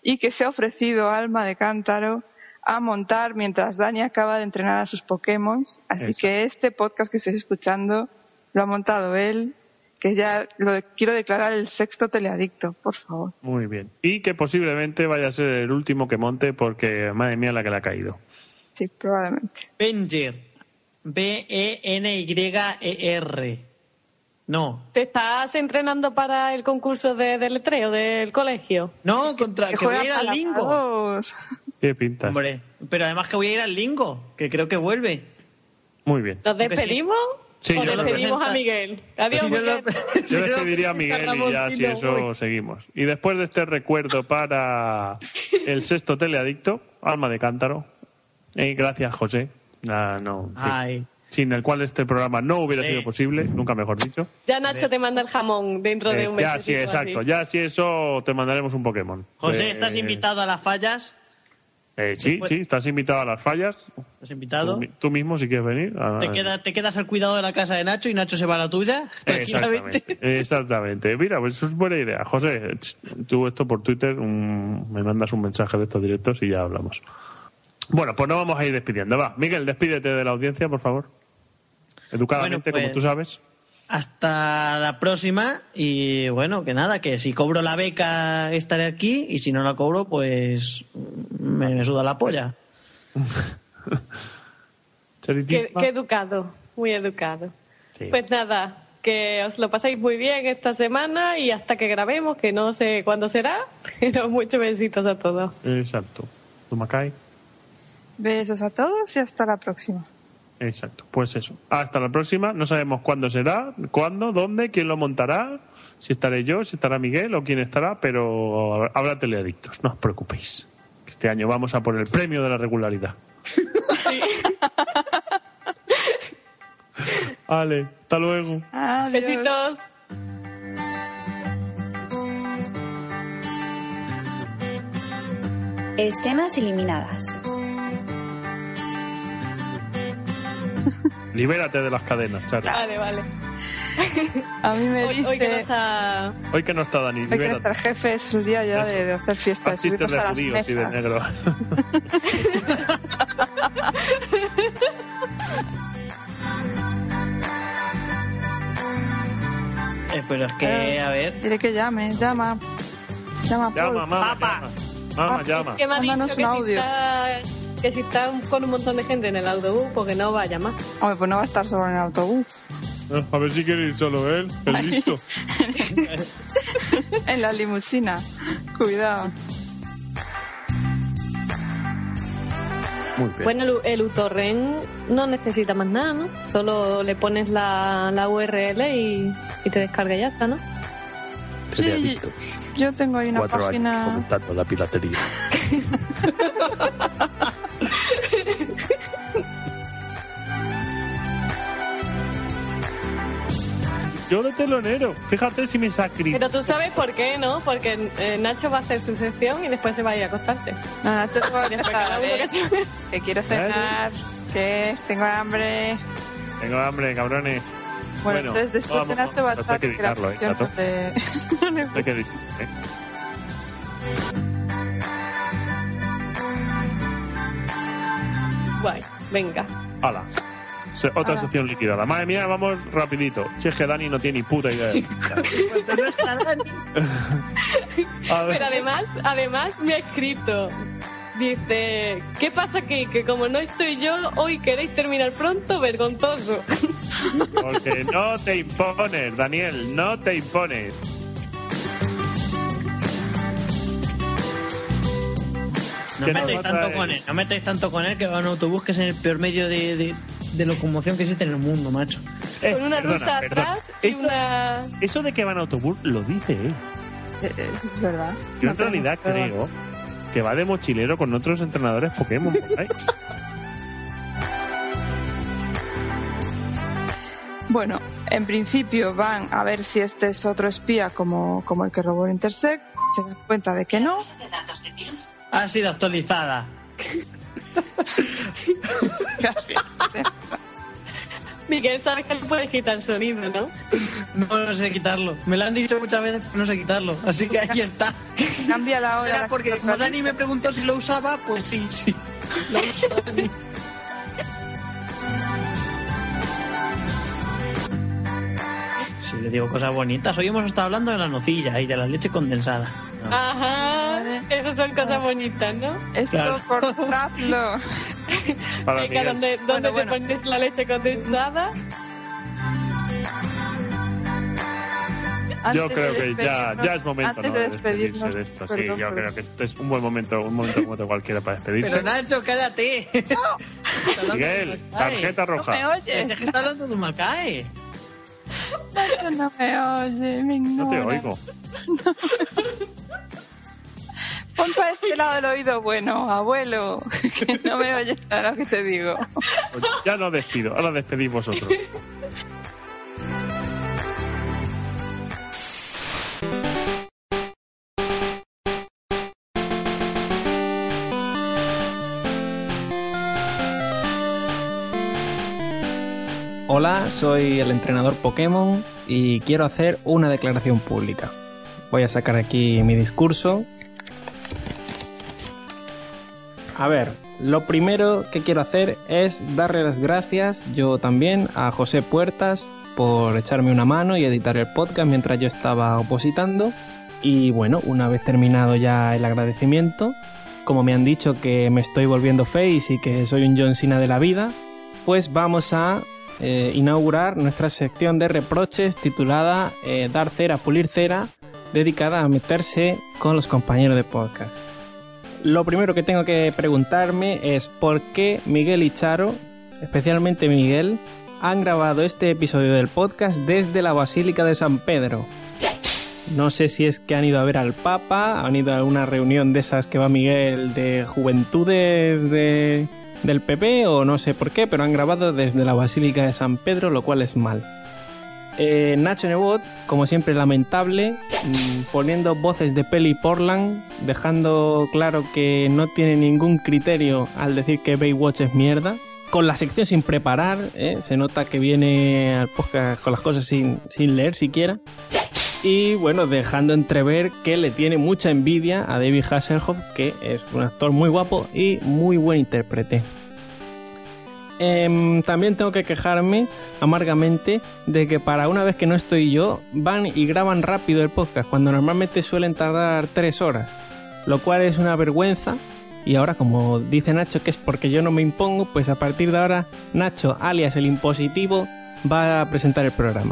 y que se ha ofrecido Alma de Cántaro a montar mientras Dani acaba de entrenar a sus Pokémon. Así Eso. que este podcast que estáis escuchando lo ha montado él, que ya lo quiero declarar el sexto teleadicto, por favor. Muy bien. Y que posiblemente vaya a ser el último que monte porque, madre mía, la que le ha caído. Sí, probablemente. Benger. B E N Y E R. No. ¿Te estás entrenando para el concurso de deletreo del colegio? No, contra que, que voy a ir al Lingo. ¿Qué pinta? Hombre, pero además que voy a ir al Lingo, que creo que vuelve. Muy bien. ¿Nos despedimos? Sí, ¿O despedimos a Miguel? Adiós, si Miguel. Lo... Yo despediría a Miguel y ya si eso voy. seguimos. Y después de este recuerdo para el sexto teleadicto, Alma de Cántaro. Eh, gracias, José. Ah, no, Ay. Sin el cual este programa no hubiera sí. sido posible, nunca mejor dicho. Ya Nacho te manda el jamón dentro eh, de un mes. Ya, sí, exacto. Así. Ya, si eso, te mandaremos un Pokémon. José, eh, ¿estás invitado a las fallas? Eh, sí, Después... sí, estás invitado a las fallas. ¿Estás invitado? Tú, tú mismo, si quieres venir. A... ¿Te, queda, ¿Te quedas al cuidado de la casa de Nacho y Nacho se va a la tuya? Exactamente. Exactamente. Mira, pues eso es buena idea. José, tú esto por Twitter, un... me mandas un mensaje de estos directos y ya hablamos. Bueno, pues nos vamos a ir despidiendo. Va, Miguel, despídete de la audiencia, por favor. Educadamente, bueno, pues, como tú sabes. Hasta la próxima y bueno, que nada, que si cobro la beca estaré aquí y si no la cobro, pues me, me suda la polla. qué, qué educado, muy educado. Sí. Pues nada, que os lo paséis muy bien esta semana y hasta que grabemos, que no sé cuándo será, pero muchos besitos a todos. Exacto. ¿Tú, Macay? Besos a todos y hasta la próxima. Exacto, pues eso. Hasta la próxima. No sabemos cuándo será, cuándo, dónde, quién lo montará, si estaré yo, si estará Miguel o quién estará, pero habrá teleadictos, no os preocupéis. Este año vamos a por el premio de la regularidad. Sí. Vale, hasta luego. Adiós. Besitos. Escenas eliminadas. Libérate de las cadenas, Charlie. Vale, vale. A mí me hoy, dice... Hoy que no está... Hoy que no está Dani, libérate. Hoy que no está el jefe, es el día ya de, de hacer fiesta, de subirnos de a las judíos mesas. Y de negro. eh, pero es que, a ver... Dile que llame, llama. Llama, Llama, mamá, Papa. Llama, mamá, llama. Es que me ha dicho que, un audio. Si está, que si está con un montón de gente en el autobús, porque no va a llamar. Hombre, pues no va a estar solo en el autobús. A ver si quiere ir solo él, el listo. En la limusina. Cuidado. Muy bien. Bueno, el, el uTorrent no necesita más nada, ¿no? Solo le pones la, la U R L y, y te descarga y ya está, ¿no? Sí, yo tengo ahí una Cuatro página... años fomentando la piratería. Yo de telonero, fíjate si me sacrifico. Pero tú sabes por qué, ¿no? Porque eh, Nacho va a hacer su sección y después se va a ir a acostarse. No, Nacho se va a acostar, que, se... que quiero cenar, que tengo hambre. Tengo hambre, cabrones. Bueno, bueno entonces después vamos, de Nacho va a estar que editarlo, ¿eh, chato? De... Hay que editarlo, ¿eh? Guay, venga. Hala. Se, otra ah. sección liquidada. Madre mía, vamos rapidito. Si es que Dani no tiene ni puta idea de... no está Dani. Pero además, además me ha escrito. Dice, ¿qué pasa aquí? Que como no estoy yo, hoy queréis terminar pronto, vergonzoso. Porque no te impones, Daniel, no te impones. No metéis tanto con él, no metéis tanto con él que va en autobús, que es el peor medio de, de, de locomoción que existe en el mundo, macho. Eh, con una perdona, rusa perdona. atrás y eso, una... Eso de que va en autobús lo dice él. Eh, eh, es verdad. Yo en realidad creo que va de mochilero con otros entrenadores Pokémon por ahí. Bueno, en principio van a ver si este es otro espía como, como el que robó el Intersect. Se dan cuenta de que no. Ha sido actualizada. Gracias. Miguel, sabes que no puedes quitar el sonido, ¿no? No, no sé quitarlo. Me lo han dicho muchas veces, pero no sé quitarlo. Así que ahí está. Cambia la hora. Será porque como Dani me preguntó si lo usaba, pues sí, sí. Lo uso, Dani. Sí, le digo cosas bonitas. Hoy hemos estado hablando de la nocilla y de la leche condensada. No. Ajá, esas son cosas bonitas, ¿no? Esto, claro. Cortadlo. Venga, ¿dónde, dónde bueno, te bueno. pones la leche condensada? Yo creo que ya, ya es momento, ¿no?, de despedirse de esto. Sí, yo creo que este es un buen momento, un momento como otro cualquiera para despedirse. Pero Nacho, quédate. No. Miguel, tarjeta roja. No me oyes. Es que está hablando de Macae. Nacho no me oye, me ignora. No te oigo. Pon para este lado del oído bueno, abuelo, que no me oyes ahora que te digo. Pues ya lo despido, ahora despedís vosotros. Hola, soy el entrenador Pokémon y quiero hacer una declaración pública. Voy a sacar aquí mi discurso. A ver, lo primero que quiero hacer es darle las gracias yo también a José Puertas por echarme una mano y editar el podcast mientras yo estaba opositando. Y bueno, una vez terminado ya el agradecimiento, como me han dicho que me estoy volviendo face y que soy un John Cena de la vida, pues vamos a eh, inaugurar nuestra sección de reproches titulada eh, Dar cera, pulir cera, dedicada a meterse con los compañeros de podcast. Lo primero que tengo que preguntarme es por qué Miguel y Charo, especialmente Miguel, han grabado este episodio del podcast desde la Basílica de San Pedro. No sé si es que han ido a ver al Papa, han ido a una reunión de esas que va Miguel de juventudes de, del P P o no sé por qué, pero han grabado desde la Basílica de San Pedro, lo cual es mal. Eh, Nacho Nebot, como siempre lamentable, mmm, poniendo voces de Peli Portland, dejando claro que no tiene ningún criterio al decir que Baywatch es mierda. Con la sección sin preparar, ¿eh? Se nota que viene al podcast con las cosas sin, sin leer siquiera. Y bueno, dejando entrever que le tiene mucha envidia a David Hasselhoff, que es un actor muy guapo y muy buen intérprete. Eh, también tengo que quejarme amargamente de que para una vez que no estoy yo, van y graban rápido el podcast, cuando normalmente suelen tardar tres horas, lo cual es una vergüenza. Y ahora, como dice Nacho que es porque yo no me impongo, pues a partir de ahora Nacho, alias el impositivo, va a presentar el programa.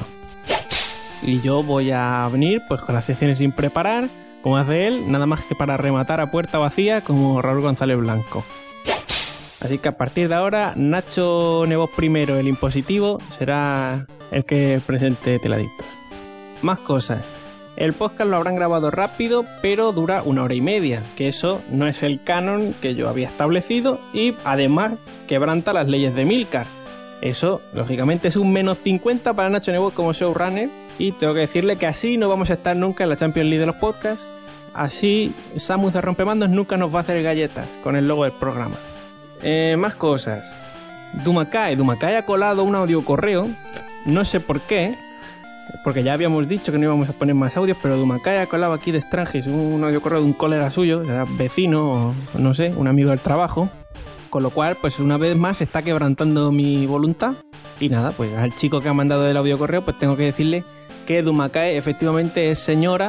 Y yo voy a venir pues con las secciones sin preparar, como hace él, nada más que para rematar a puerta vacía como Raúl González Blanco. Así que a partir de ahora, Nacho Nebot primero, el impositivo, será el que presente Teladictos. Más cosas. El podcast lo habrán grabado rápido, pero dura una hora y media, que eso no es el canon que yo había establecido y además quebranta las leyes de Milcar. Eso, lógicamente, es un menos cincuenta para Nacho Nebot como showrunner y tengo que decirle que así no vamos a estar nunca en la Champions League de los podcasts. Así Samus de Rompemandos nunca nos va a hacer galletas con el logo del programa. Eh, más cosas. Dumacae. Dumacae ha colado un audio correo, no sé por qué, porque ya habíamos dicho que no íbamos a poner más audios, pero Dumacae ha colado aquí de Strangis un audio correo de un colega suyo, era vecino o no sé, un amigo del trabajo, con lo cual pues una vez más está quebrantando mi voluntad y nada, pues al chico que ha mandado el audio correo pues tengo que decirle que Dumacae efectivamente es señora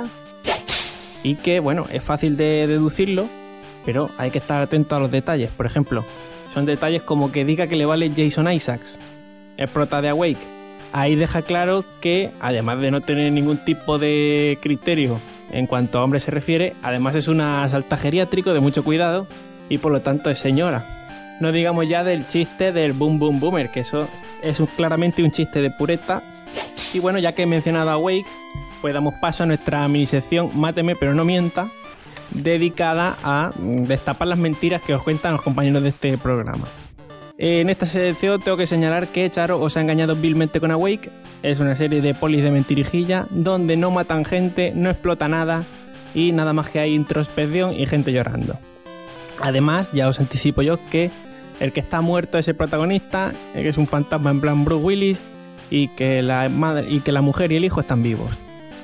y que bueno, es fácil de deducirlo, pero hay que estar atento a los detalles. Por ejemplo, son detalles como que diga que le vale Jason Isaacs, el prota de Awake. Ahí deja claro que, además de no tener ningún tipo de criterio en cuanto a hombre se refiere, además es una salta geriátrico de mucho cuidado y por lo tanto es señora. No digamos ya del chiste del Boom Boom Boomer, que eso es un, claramente un chiste de pureta. Y bueno, ya que he mencionado a Awake, pues damos paso a nuestra minisección Máteme pero no mienta, dedicada a destapar las mentiras que os cuentan los compañeros de este programa. En esta sección tengo que señalar que Charo os ha engañado vilmente con Awake. Es una serie de polis de mentirijilla donde no matan gente, no explota nada y nada más que hay introspección y gente llorando. Además, ya os anticipo yo que el que está muerto es el protagonista, que es un fantasma en plan Bruce Willis y que la madre y que la mujer y el hijo están vivos.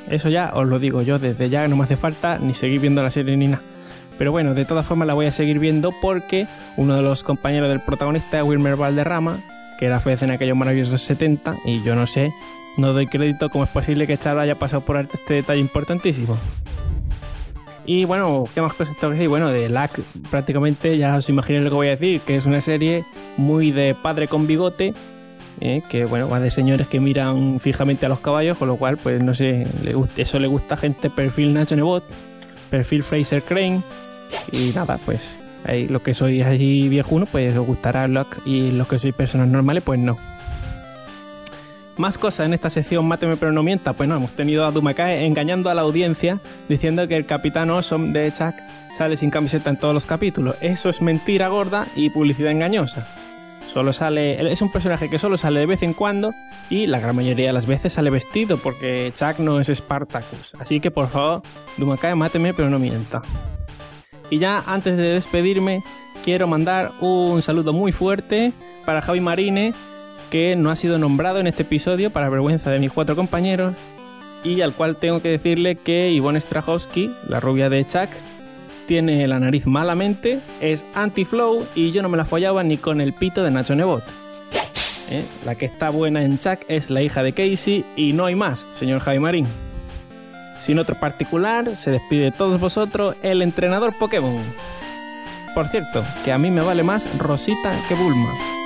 Eso ya os lo digo yo desde ya, no me hace falta ni seguir viendo la serie ni nada. Pero bueno, de todas formas la voy a seguir viendo porque uno de los compañeros del protagonista, Wilmer Valderrama, que era Fez en aquellos maravillosos setenta, y yo no sé, no doy crédito cómo es posible que Charo haya pasado por alto este detalle importantísimo. Y bueno, ¿qué más cosas tengo que decir? Bueno, de L A C prácticamente ya os imagináis lo que voy a decir, que es una serie muy de padre con bigote, ¿eh? Que bueno, va de señores que miran fijamente a los caballos, con lo cual, pues no sé, le gusta, eso le gusta a gente perfil Nacho Nebot, perfil Fraser Crane, y nada, pues ahí los que sois allí viejunos, pues os gustará L A C, y los que sois personas normales, pues no. Más cosas en esta sección Máteme pero no mienta. Pues no, hemos tenido a Dumakae engañando a la audiencia diciendo que el Capitán Awesome de Chuck sale sin camiseta en todos los capítulos. Eso es mentira gorda y publicidad engañosa. Solo sale, es un personaje que solo sale de vez en cuando y la gran mayoría de las veces sale vestido porque Chuck no es Spartacus. Así que por favor, Dumakae, máteme pero no mienta. Y ya antes de despedirme, quiero mandar un saludo muy fuerte para Javi Marine, que no ha sido nombrado en este episodio para vergüenza de mis cuatro compañeros, y al cual tengo que decirle que Ivonne Strahovski, la rubia de Chuck, tiene la nariz malamente, es anti-flow y yo no me la follaba ni con el pito de Nacho Nebot. ¿Eh? La que está buena en Chuck es la hija de Casey y no hay más, señor Javi Marín. Sin otro particular, se despide de todos vosotros el entrenador Pokémon. Por cierto, que a mí me vale más Rosita que Bulma.